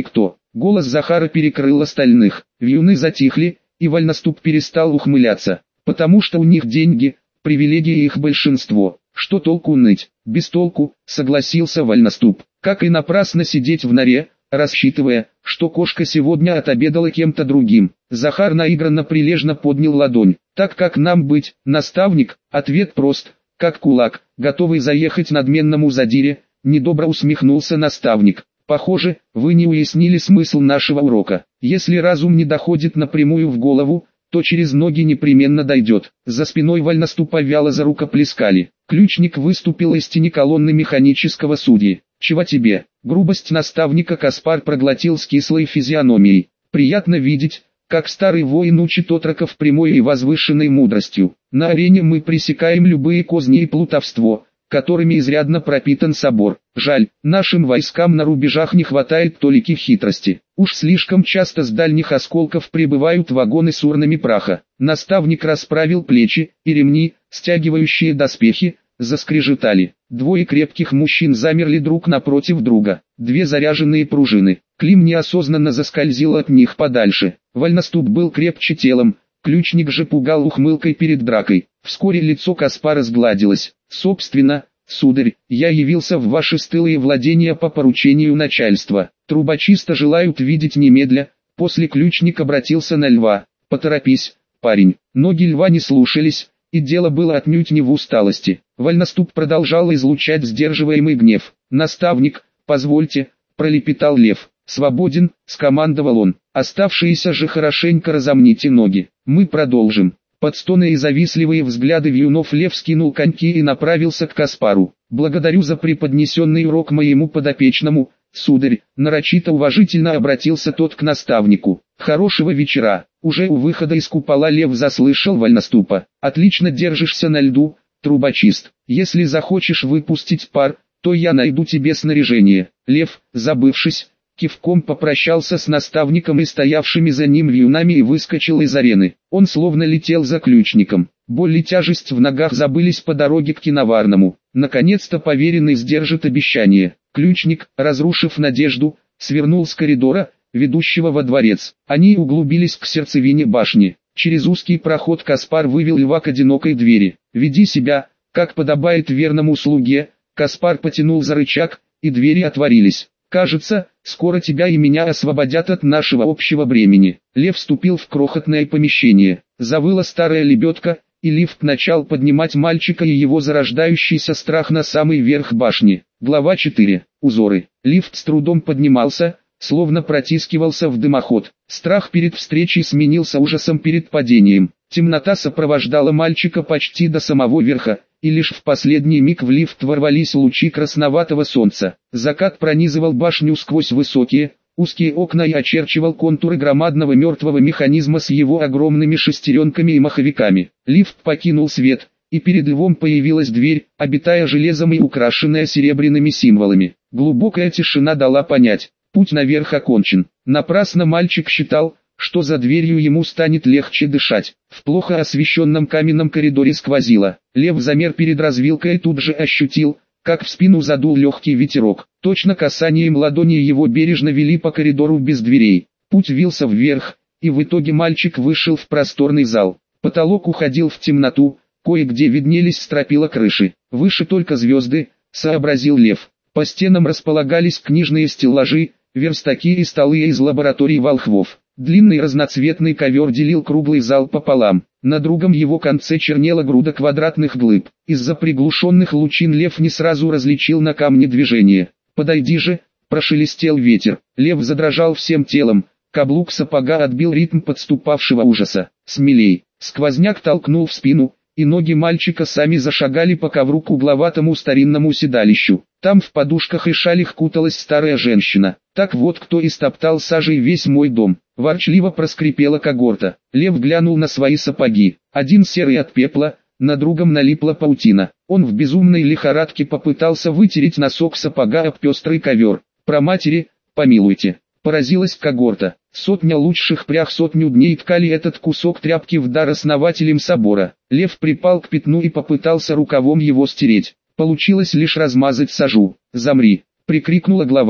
Голос Захара перекрыл остальных. Вьюны затихли, и Вольноступ перестал ухмыляться. Потому что у них деньги, привилегии их большинство. Что толку ныть? Без толку, согласился Вольноступ. Как и напрасно сидеть в норе, рассчитывая, что кошка сегодня отобедала кем-то другим. Захар наигранно прилежно поднял ладонь. Так как нам быть, наставник? Ответ прост, как кулак, готовый заехать надменному задире. Недобро усмехнулся наставник. Похоже, вы не уяснили смысл нашего урока. Если разум не доходит напрямую в голову, то через ноги непременно дойдет. За спиной Вольноступа вяло зарукоплескали. Ключник выступил из тени колонны механического судьи. «Чего тебе?» Грубость наставника Каспар проглотил с кислой физиономией. «Приятно видеть, как старый воин учит отроков прямой и возвышенной мудростью. На арене мы пресекаем любые козни и плутовство, которыми изрядно пропитан собор. Жаль, нашим войскам на рубежах не хватает толики хитрости. Уж слишком часто с дальних осколков прибывают вагоны с урнами праха». Наставник расправил плечи, и ремни, стягивающие доспехи, заскрежетали. Двое крепких мужчин замерли друг напротив друга. Две заряженные пружины. Клим неосознанно заскользил от них подальше. Вольноступ был крепче телом, ключник же пугал ухмылкой перед дракой. Вскоре лицо Каспара сгладилось. «Собственно, сударь, я явился в ваши стылые владения по поручению начальства. Трубочиста желают видеть немедля». После ключник обратился на льва. «Поторопись, парень». Ноги льва не слушались, и дело было отнюдь не в усталости. Вольноступ продолжал излучать сдерживаемый гнев. «Наставник, позвольте», — пролепетал лев. «Свободен», — скомандовал он. «Оставшиеся же хорошенько разомните ноги. Мы продолжим». Под стоны и завистливые взгляды вьюнов лев скинул коньки и направился к Каспару. «Благодарю за преподнесенный урок моему подопечному, сударь», — нарочито уважительно обратился тот к наставнику. «Хорошего вечера». Уже у выхода из купола лев заслышал Вольноступа. «Отлично держишься на льду, трубочист. Если захочешь выпустить пар, то я найду тебе снаряжение». Лев, забывшись, кивком попрощался с наставником и стоявшими за ним вьюнами и выскочил из арены. Он словно летел за ключником. Боль и тяжесть в ногах забылись по дороге к киноварному. Наконец-то поверенный сдержит обещание. Ключник, разрушив надежду, свернул с коридора, ведущего во дворец. Они углубились к сердцевине башни. Через узкий проход Каспар вывел льва к одинокой двери. «Веди себя, как подобает верному слуге». Каспар потянул за рычаг, и двери отворились. «Кажется, скоро тебя и меня освободят от нашего общего бремени». Лев вступил в крохотное помещение. Завыла старая лебедка, и лифт начал поднимать мальчика и его зарождающийся страх на самый верх башни. Глава 4. Узоры. Лифт с трудом поднимался, словно протискивался в дымоход. Страх перед встречей сменился ужасом перед падением. Темнота сопровождала мальчика почти до самого верха, и лишь в последний миг в лифт ворвались лучи красноватого солнца. Закат пронизывал башню сквозь высокие, узкие окна и очерчивал контуры громадного мертвого механизма с его огромными шестеренками и маховиками. Лифт покинул свет, и перед львом появилась дверь, обитая железом и украшенная серебряными символами. Глубокая тишина дала понять, путь наверх окончен. Напрасно мальчик считал, что за дверью ему станет легче дышать. В плохо освещенном каменном коридоре сквозило. Лев замер перед развилкой и тут же ощутил, как в спину задул легкий ветерок. Точно касанием ладони его бережно вели по коридору без дверей. Путь вился вверх, и в итоге мальчик вышел в просторный зал. Потолок уходил в темноту, кое-где виднелись стропила крыши. Выше только звезды, сообразил лев. По стенам располагались книжные стеллажи, верстаки и столы из лабораторий волхвов. Длинный разноцветный ковер делил круглый зал пополам. На другом его конце чернела груда квадратных глыб. Из-за приглушенных лучин лев не сразу различил на камне движение. «Подойди же!» – прошелестел ветер. Лев задрожал всем телом. Каблук сапога отбил ритм подступавшего ужаса. «Смелей!» Сквозняк толкнул в спину, и ноги мальчика сами зашагали по ковру к угловатому старинному седалищу. Там в подушках и шалях куталась старая женщина. «Так вот кто истоптал сажей весь мой дом!» Ворчливо проскрипела когорта. Лев глянул на свои сапоги. Один серый от пепла, на другом налипла паутина. Он в безумной лихорадке попытался вытереть носок сапога об пестрый ковер. «Проматери, помилуйте!» Поразилась когорта. Сотня лучших прях сотню дней ткали этот кусок тряпки в дар основателям собора. Лев припал к пятну и попытался рукавом его стереть. Получилось лишь размазать сажу. «Замри!» — прикрикнула глава.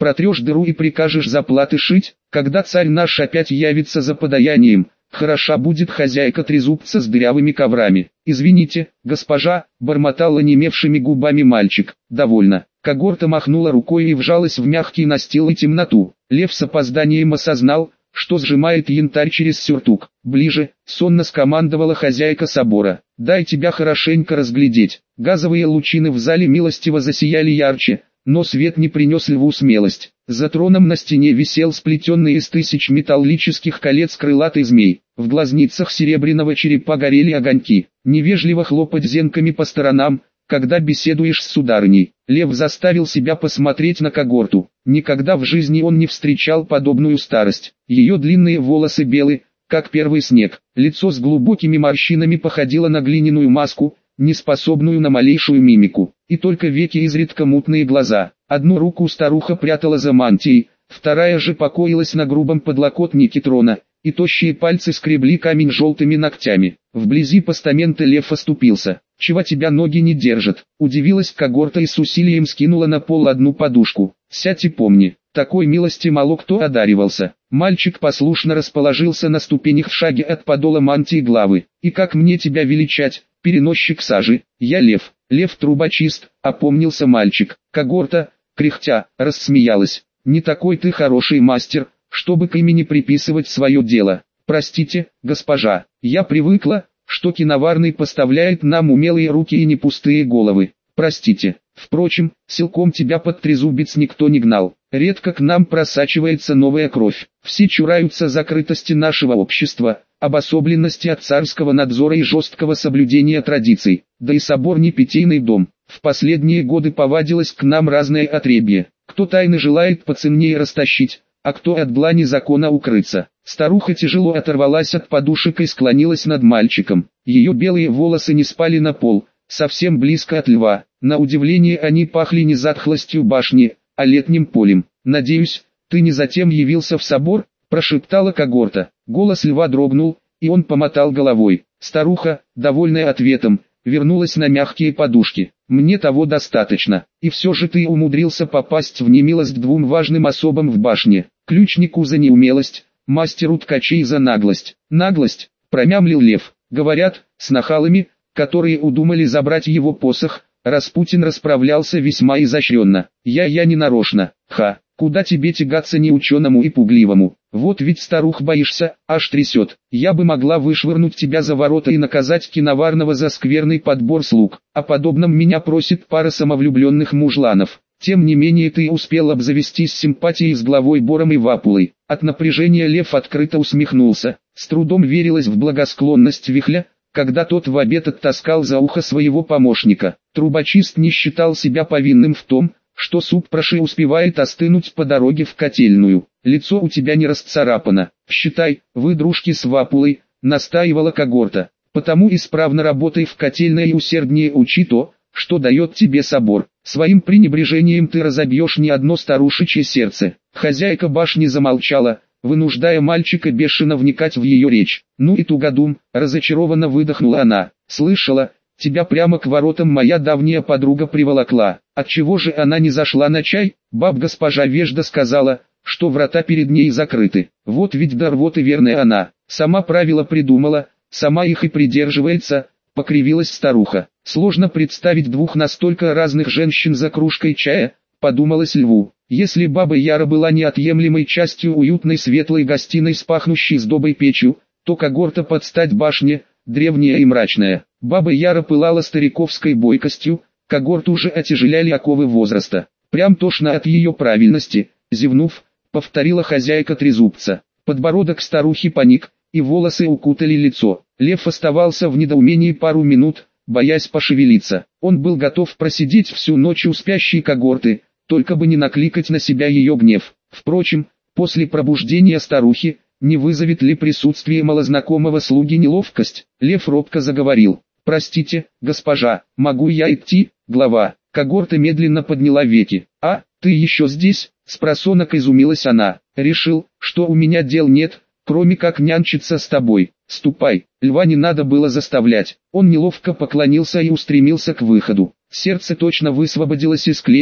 протрешь дыру и прикажешь заплаты шить, когда царь наш опять явится за подаянием. Хороша будет хозяйка трезубца с дырявыми коврами. Извините, госпожа, бормотал онемевшими губами мальчик. Довольно. Когорта махнула рукой и вжалась в мягкий настил и темноту. Лев с опозданием осознал, что сжимает янтарь через сюртук. Ближе, сонно скомандовала хозяйка собора. Дай тебя хорошенько разглядеть. Газовые лучины в зале милостиво засияли ярче, но свет не принес льву смелость. За троном на стене висел сплетенный из тысяч металлических колец крылатый змей. В глазницах серебряного черепа горели огоньки. Невежливо хлопать зенками по сторонам, когда беседуешь с сударыней. Лев заставил себя посмотреть на Когорту. Никогда в жизни он не встречал подобную старость. Ее длинные волосы белые, как первый снег. Лицо с глубокими морщинами походило на глиняную маску, неспособную на малейшую мимику. И только веки изредка мутные глаза. Одну руку старуха прятала за мантией, вторая же покоилась на грубом подлокотнике трона, и тощие пальцы скребли камень желтыми ногтями. Вблизи постамента лев оступился. «Чего тебя ноги не держат?» — удивилась Когорта и с усилием скинула на пол одну подушку. «Сядь и помни, такой милости мало кто одаривался». Мальчик послушно расположился на ступенях в шаге от подола мантии главы. «И как мне тебя величать, переносчик сажи?» «Я лев, лев-трубочист», — опомнился мальчик. Когорта, кряхтя, рассмеялась. «Не такой ты хороший мастер, чтобы к имени приписывать свое дело. Простите, госпожа, я привыкла, что киноварный поставляет нам умелые руки и не пустые головы. Простите. Впрочем, силком тебя под трезубец никто не гнал. Редко к нам просачивается новая кровь. Все чураются закрытости нашего общества, обособленности от царского надзора и жесткого соблюдения традиций. Да и собор не питейный дом. В последние годы повадилось к нам разное отребье. Кто тайно желает поценнее растащить, а кто от длани закона укрыться. Старуха тяжело оторвалась от подушек и склонилась над мальчиком. Ее белые волосы не спали на пол, совсем близко от льва. На удивление они пахли не затхлостью башни, а летним полем. «Надеюсь, ты не затем явился в собор?» – прошептала Когорта. Голос льва дрогнул, и он помотал головой. Старуха, довольная ответом, вернулась на мягкие подушки. «Мне того достаточно. И все же ты умудрился попасть в немилость двум важным особам в башне. Ключнику за неумелость, мастеру ткачей за наглость». «Наглость?» – промямлил лев. «Говорят, с нахалами, которые удумали забрать его посох, Распутин расправлялся весьма изощренно. Я не нарочно. Ха, куда тебе тягаться неученому и пугливому? Вот ведь старух боишься, аж трясет. Я бы могла вышвырнуть тебя за ворота и наказать киноварного за скверный подбор слуг. О подобном меня просит пара самовлюбленных мужланов. Тем не менее ты успел обзавестись симпатией с главой Бором и Вапулой». От напряжения лев открыто усмехнулся. С трудом верилось в благосклонность вихля, когда тот в обед оттаскал за ухо своего помощника. Трубочист не считал себя повинным в том, что суп проши успевает остынуть по дороге в котельную. «Лицо у тебя не расцарапано. Считай, вы дружки с Вапулой», — настаивала Когорта. «Потому исправно работай в котельной и усерднее учи то, что дает тебе собор. Своим пренебрежением ты разобьешь не одно старушечье сердце». Хозяйка башни замолчала, вынуждая мальчика бешено вникать в ее речь. «Ну и тугодум», — разочарованно выдохнула она. «Слышала, тебя прямо к воротам моя давняя подруга приволокла. Отчего же она не зашла на чай?» Баб-госпожа Вежда сказала, что врата перед ней закрыты. Вот ведь до рвоты верная она. Сама правила придумала, сама их и придерживается, покривилась старуха. Сложно представить двух настолько разных женщин за кружкой чая, подумалось льву. Если баба Яра была неотъемлемой частью уютной светлой гостиной с пахнущей сдобой печью, то Когорта под стать башне, древняя и мрачная. Баба Яра пылала стариковской бойкостью, Когорту же отяжеляли оковы возраста. Прям тошно от ее правильности, зевнув, повторила хозяйка трезубца. Подбородок старухи поник, и волосы укутали лицо. Лев оставался в недоумении пару минут, боясь пошевелиться. Он был готов просидеть всю ночь у спящей Когорты, только бы не накликать на себя ее гнев. Впрочем, после пробуждения старухи, не вызовет ли присутствие малознакомого слуги неловкость? Лев робко заговорил. «Простите, госпожа, могу я идти?» Глава. Когорта медленно подняла веки. «А, ты еще здесь?» Спросонок изумилась она. «Решил, что у меня дел нет, кроме как нянчиться с тобой. Ступай». Льва не надо было заставлять. Он неловко поклонился и устремился к выходу. Сердце точно высвободилось из клети,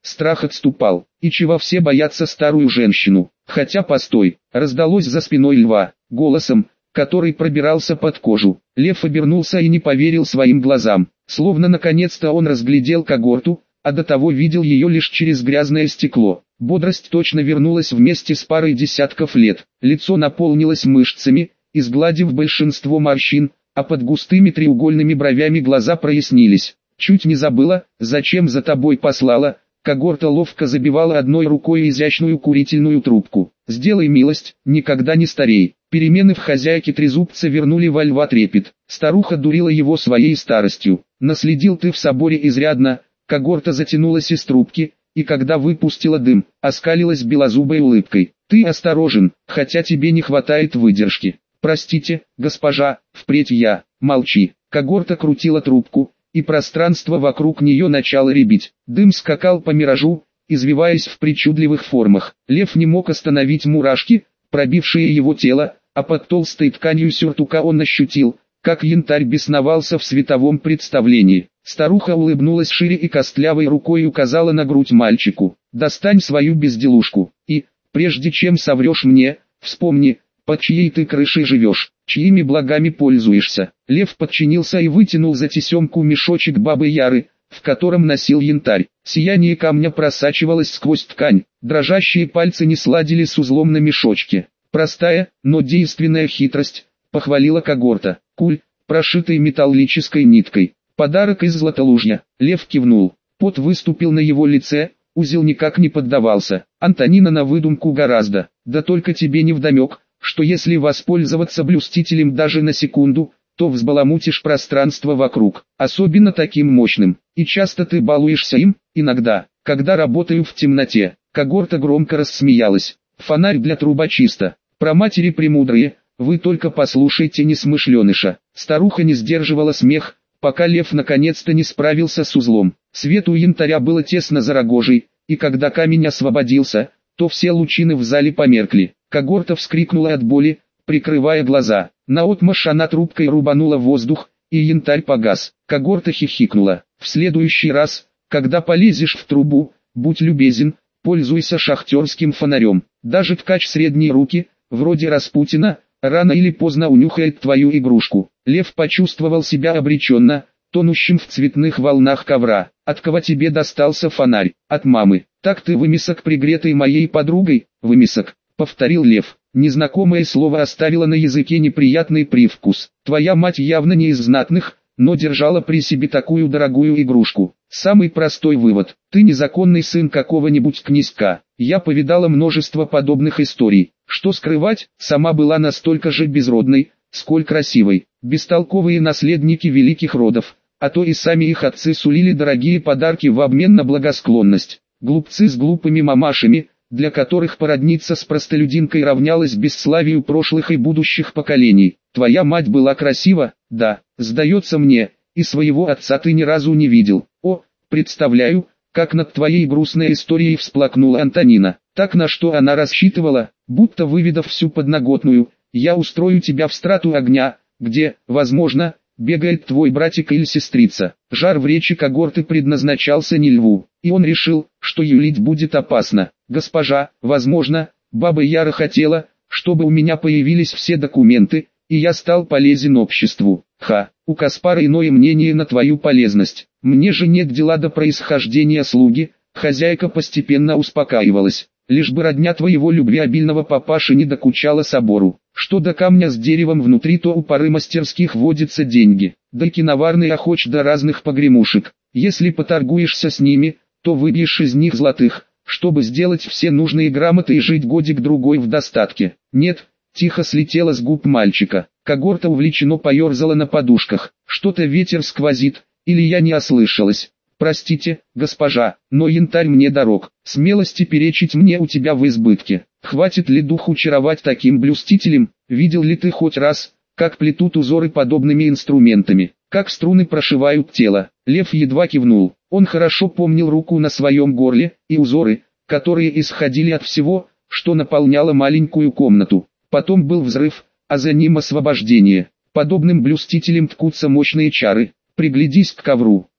страх отступал. И чего все боятся старую женщину? Хотя постой, раздалось за спиной льва, голосом, который пробирался под кожу. Лев обернулся и не поверил своим глазам. Словно наконец-то он разглядел когорту, а до того видел ее лишь через грязное стекло. Бодрость точно вернулась вместе с парой десятков лет. Лицо наполнилось мышцами, изгладив большинство морщин, а под густыми треугольными бровями глаза прояснились. Чуть не забыла, зачем за тобой послала. Когорта ловко забивала одной рукой изящную курительную трубку. «Сделай милость, никогда не старей». Перемены в хозяйке трезубца вернули во льва трепет. Старуха дурила его своей старостью. «Наследил ты в соборе изрядно». Когорта затянулась из трубки, и когда выпустила дым, оскалилась белозубой улыбкой. «Ты осторожен, хотя тебе не хватает выдержки». «Простите, госпожа, впредь я». «Молчи». Когорта крутила трубку, и пространство вокруг нее начало рябить. Дым скакал по миражу, извиваясь в причудливых формах. Лев не мог остановить мурашки, пробившие его тело, а под толстой тканью сюртука он ощутил, как янтарь бесновался в световом представлении. Старуха улыбнулась шире и костлявой рукой указала на грудь мальчику. «Достань свою безделушку, и, прежде чем соврешь мне, вспомни, под чьей ты крышей живешь, чьими благами пользуешься». Лев подчинился и вытянул за тесемку мешочек бабы Яры, в котором носил янтарь. Сияние камня просачивалось сквозь ткань, дрожащие пальцы не сладили с узлом на мешочке. «Простая, но действенная хитрость», — похвалила когорта. «Куль, прошитый металлической ниткой. Подарок из Златолужья». Лев кивнул. Пот выступил на его лице, узел никак не поддавался. «Антонина на выдумку гораздо. Да только тебе невдомек, что если воспользоваться блюстителем даже на секунду, то взбаламутишь пространство вокруг, особенно таким мощным. И часто ты балуешься им». «Иногда, когда работаю в темноте». Когорта громко рассмеялась. «Фонарь для трубочиста. Про матери премудрые, вы только послушайте несмышленыша». Старуха не сдерживала смех, пока лев наконец-то не справился с узлом. Свет у янтаря было тесно за рогожей, и когда камень освободился, то все лучины в зале померкли. Когорта вскрикнула от боли, прикрывая глаза. Наотмашь она трубкой рубанула воздух, и янтарь погас. Когорта хихикнула. «В следующий раз, когда полезешь в трубу, будь любезен, пользуйся шахтерским фонарем. Даже ткач средней руки, вроде Распутина, рано или поздно унюхает твою игрушку». Лев почувствовал себя обреченно, тонущим в цветных волнах ковра. «От кого тебе достался фонарь?» «От мамы». «Так ты вымесок, пригретый моей подругой?» «Вымесок», — повторил лев. Незнакомое слово оставило на языке неприятный привкус. «Твоя мать явно не из знатных, но держала при себе такую дорогую игрушку». Самый простой вывод: ты незаконный сын какого-нибудь князька. Я повидала множество подобных историй. Что скрывать, сама была настолько же безродной, сколь красивой. Бестолковые наследники великих родов, а то и сами их отцы сулили дорогие подарки в обмен на благосклонность. Глупцы с глупыми мамашами, для которых породниться с простолюдинкой равнялось бесславию прошлых и будущих поколений. Твоя мать была красива, да, сдается мне, и своего отца ты ни разу не видел. О, представляю, как над твоей грустной историей всплакнула Антонина. Так на что она рассчитывала, будто выведав всю подноготную, я устрою тебя в страту огня, где, возможно, бегает твой братик или сестрица. Жар в речи когорты предназначался не льву, и он решил, что юлить будет опасно. «Госпожа, возможно, баба Яра хотела, чтобы у меня появились все документы, и я стал полезен обществу». «Ха, у Каспара иное мнение на твою полезность. Мне же нет дела до происхождения слуги». Хозяйка постепенно успокаивалась. «Лишь бы родня твоего любвеобильного папаши не докучала собору. Что до камня с деревом внутри, то у пары мастерских водятся деньги. Да киноварный охоч до разных погремушек. Если поторгуешься с ними, то выбьешь из них золотых, чтобы сделать все нужные грамоты и жить годик-другой в достатке». «Нет», — тихо слетело с губ мальчика. Когорта увлеченно поерзала на подушках. «Что-то ветер сквозит, или я не ослышалась?» «Простите, госпожа, но янтарь мне дорог. Смелости перечить мне у тебя в избытке. Хватит ли духу чаровать таким блюстителем? Видел ли ты хоть раз, как плетут узоры подобными инструментами, как струны прошивают тело?» Лев едва кивнул. Он хорошо помнил руку на своем горле, и узоры, которые исходили от всего, что наполняло маленькую комнату. Потом был взрыв, а за ним освобождение. Подобным блюстителем ткутся мощные чары. «Приглядись к ковру».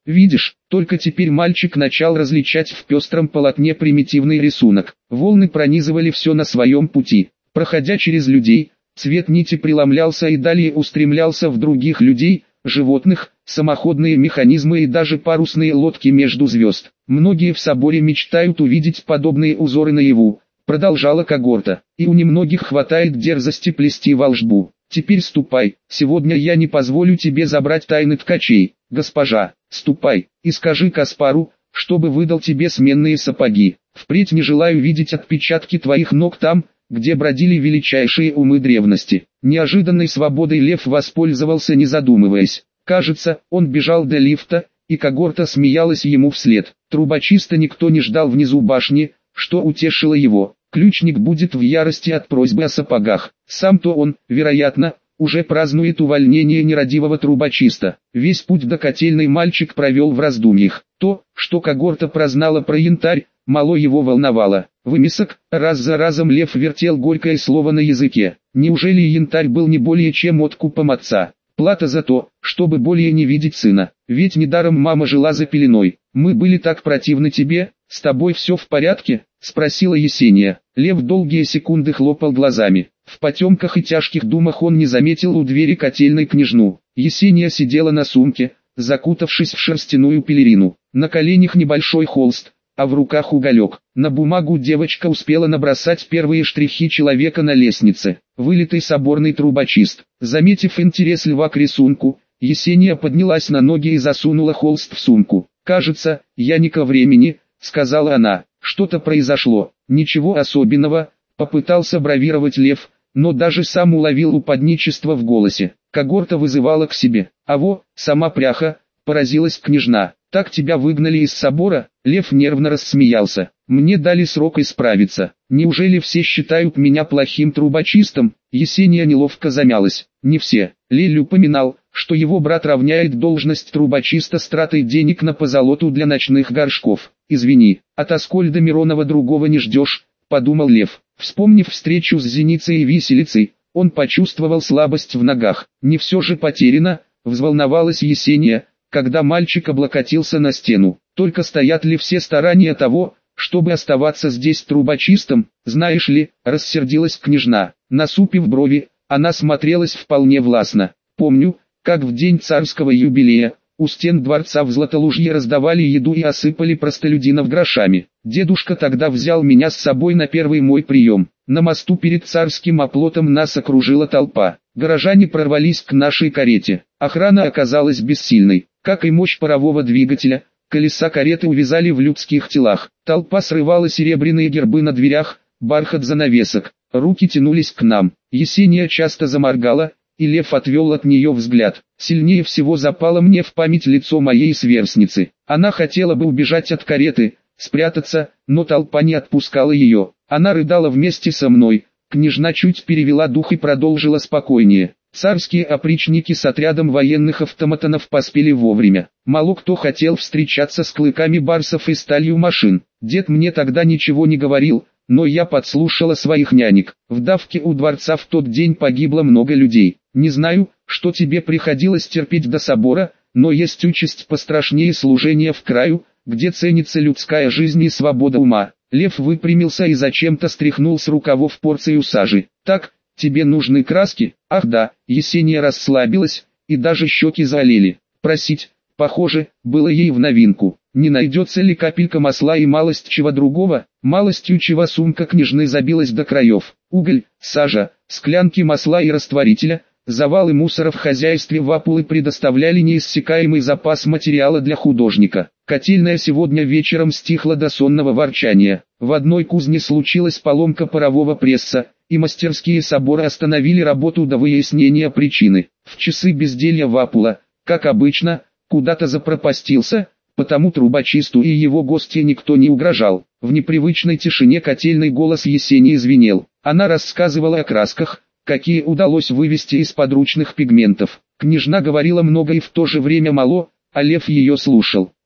Видишь, только теперь мальчик начал различать в пестром полотне примитивный рисунок. Волны пронизывали все на своем пути. Проходя через людей, цвет нити преломлялся и далее устремлялся в других людей, животных, самоходные механизмы и даже парусные лодки между звезд. Многие в соборе мечтают увидеть подобные узоры наяву, продолжала когорта, и у немногих хватает дерзости плести волшбу. Теперь ступай, сегодня я не позволю тебе забрать тайны ткачей, госпожа, ступай, и скажи Каспару, чтобы выдал тебе сменные сапоги. Впредь не желаю видеть отпечатки твоих ног там, где бродили величайшие умы древности. Неожиданной свободой Лев воспользовался не задумываясь. Кажется, он бежал до лифта, и когорта смеялась ему вслед. Трубочиста никто не ждал внизу башни, что утешило его. Ключник будет в ярости от просьбы о сапогах. Сам-то он, вероятно, уже празднует увольнение нерадивого трубочиста. Весь путь до котельной мальчик провел в раздумьях. То, что когорта прознала про янтарь, мало его волновало. Вымесок, раз за разом Лев вертел горькое слово на языке. Неужели янтарь был не более чем откупом отца? Плата за то, чтобы более не видеть сына. Ведь недаром мама жила за пеленой. Мы были так противны тебе, с тобой все в порядке? Спросила Есения. Лев долгие секунды хлопал глазами. В потемках и тяжких думах он не заметил у двери котельной княжну. Есения сидела на сумке, закутавшись в шерстяную пелерину. На коленях небольшой холст, а в руках уголек. На бумагу девочка успела набросать первые штрихи человека на лестнице. Вылитый соборный трубочист. Заметив интерес льва к рисунку, Есения поднялась на ноги и засунула холст в сумку. «Кажется, я не ко времени», — сказала она. «Что-то произошло». «Ничего особенного», — попытался бравировать Лев, но даже сам уловил упадничество в голосе. Когорта вызывала к себе. «Аво, сама пряха», — поразилась княжна. «Так тебя выгнали из собора?» Лев нервно рассмеялся. «Мне дали срок исправиться. Неужели все считают меня плохим трубочистом?» Есения неловко замялась. «Не все». Лель упоминал, что его брат равняет должность трубочиста с тратой денег на позолоту для ночных горшков. «Извини, от Аскольда Миронова другого не ждешь», — подумал Лев. Вспомнив встречу с Зеницей и Виселицей, он почувствовал слабость в ногах. «Не все же потеряно», — взволновалась Есения, когда мальчик облокотился на стену. «Только стоят ли все старания того, чтобы оставаться здесь трубочистом? Знаешь ли», — рассердилась княжна. Насупив брови, она смотрелась вполне властно. «Помню, как в день царского юбилея, у стен дворца в Златолужье раздавали еду и осыпали простолюдинов грошами. Дедушка тогда взял меня с собой на первый мой прием. На мосту перед царским оплотом нас окружила толпа. Горожане прорвались к нашей карете. Охрана оказалась бессильной. Как и мощь парового двигателя, колеса кареты увязали в людских телах. Толпа срывала серебряные гербы на дверях, бархат занавесок. Руки тянулись к нам. Есения часто заморгала, и Лев отвел от нее взгляд. Сильнее всего запало мне в память лицо моей сверстницы. Она хотела бы убежать от кареты, спрятаться, но толпа не отпускала ее. Она рыдала вместе со мной. Княжна чуть перевела дух и продолжила спокойнее. Царские опричники с отрядом военных автоматонов поспели вовремя. Мало кто хотел встречаться с клыками барсов и сталью машин. Дед мне тогда ничего не говорил, но я подслушала своих нянек. В давке у дворца в тот день погибло много людей. Не знаю, что тебе приходилось терпеть до собора, но есть участь пострашнее служения в краю, где ценится людская жизнь и свобода ума. Лев выпрямился и зачем-то стряхнул с рукавов порцию сажи. «Так, тебе нужны краски?» «Ах да», Есения расслабилась, и даже щеки заолели. Просить, похоже, было ей в новинку. Не найдется ли капелька масла и малость чего другого? Малостью чего сумка княжны забилась до краев. Уголь, сажа, склянки масла и растворителя, завалы мусора в хозяйстве Вапулы предоставляли неиссякаемый запас материала для художника. Котельная сегодня вечером стихла до сонного ворчания. В одной кузне случилась поломка парового пресса, и мастерские собора остановили работу до выяснения причины. В часы безделья Вапула, как обычно, куда-то запропастился, потому трубочисту и его гостье никто не угрожал. В непривычной тишине котельный голос Есении звенел. Она рассказывала о красках, какие удалось вывести из подручных пигментов. Княжна говорила много и в то же время мало, а Лев ее слушал.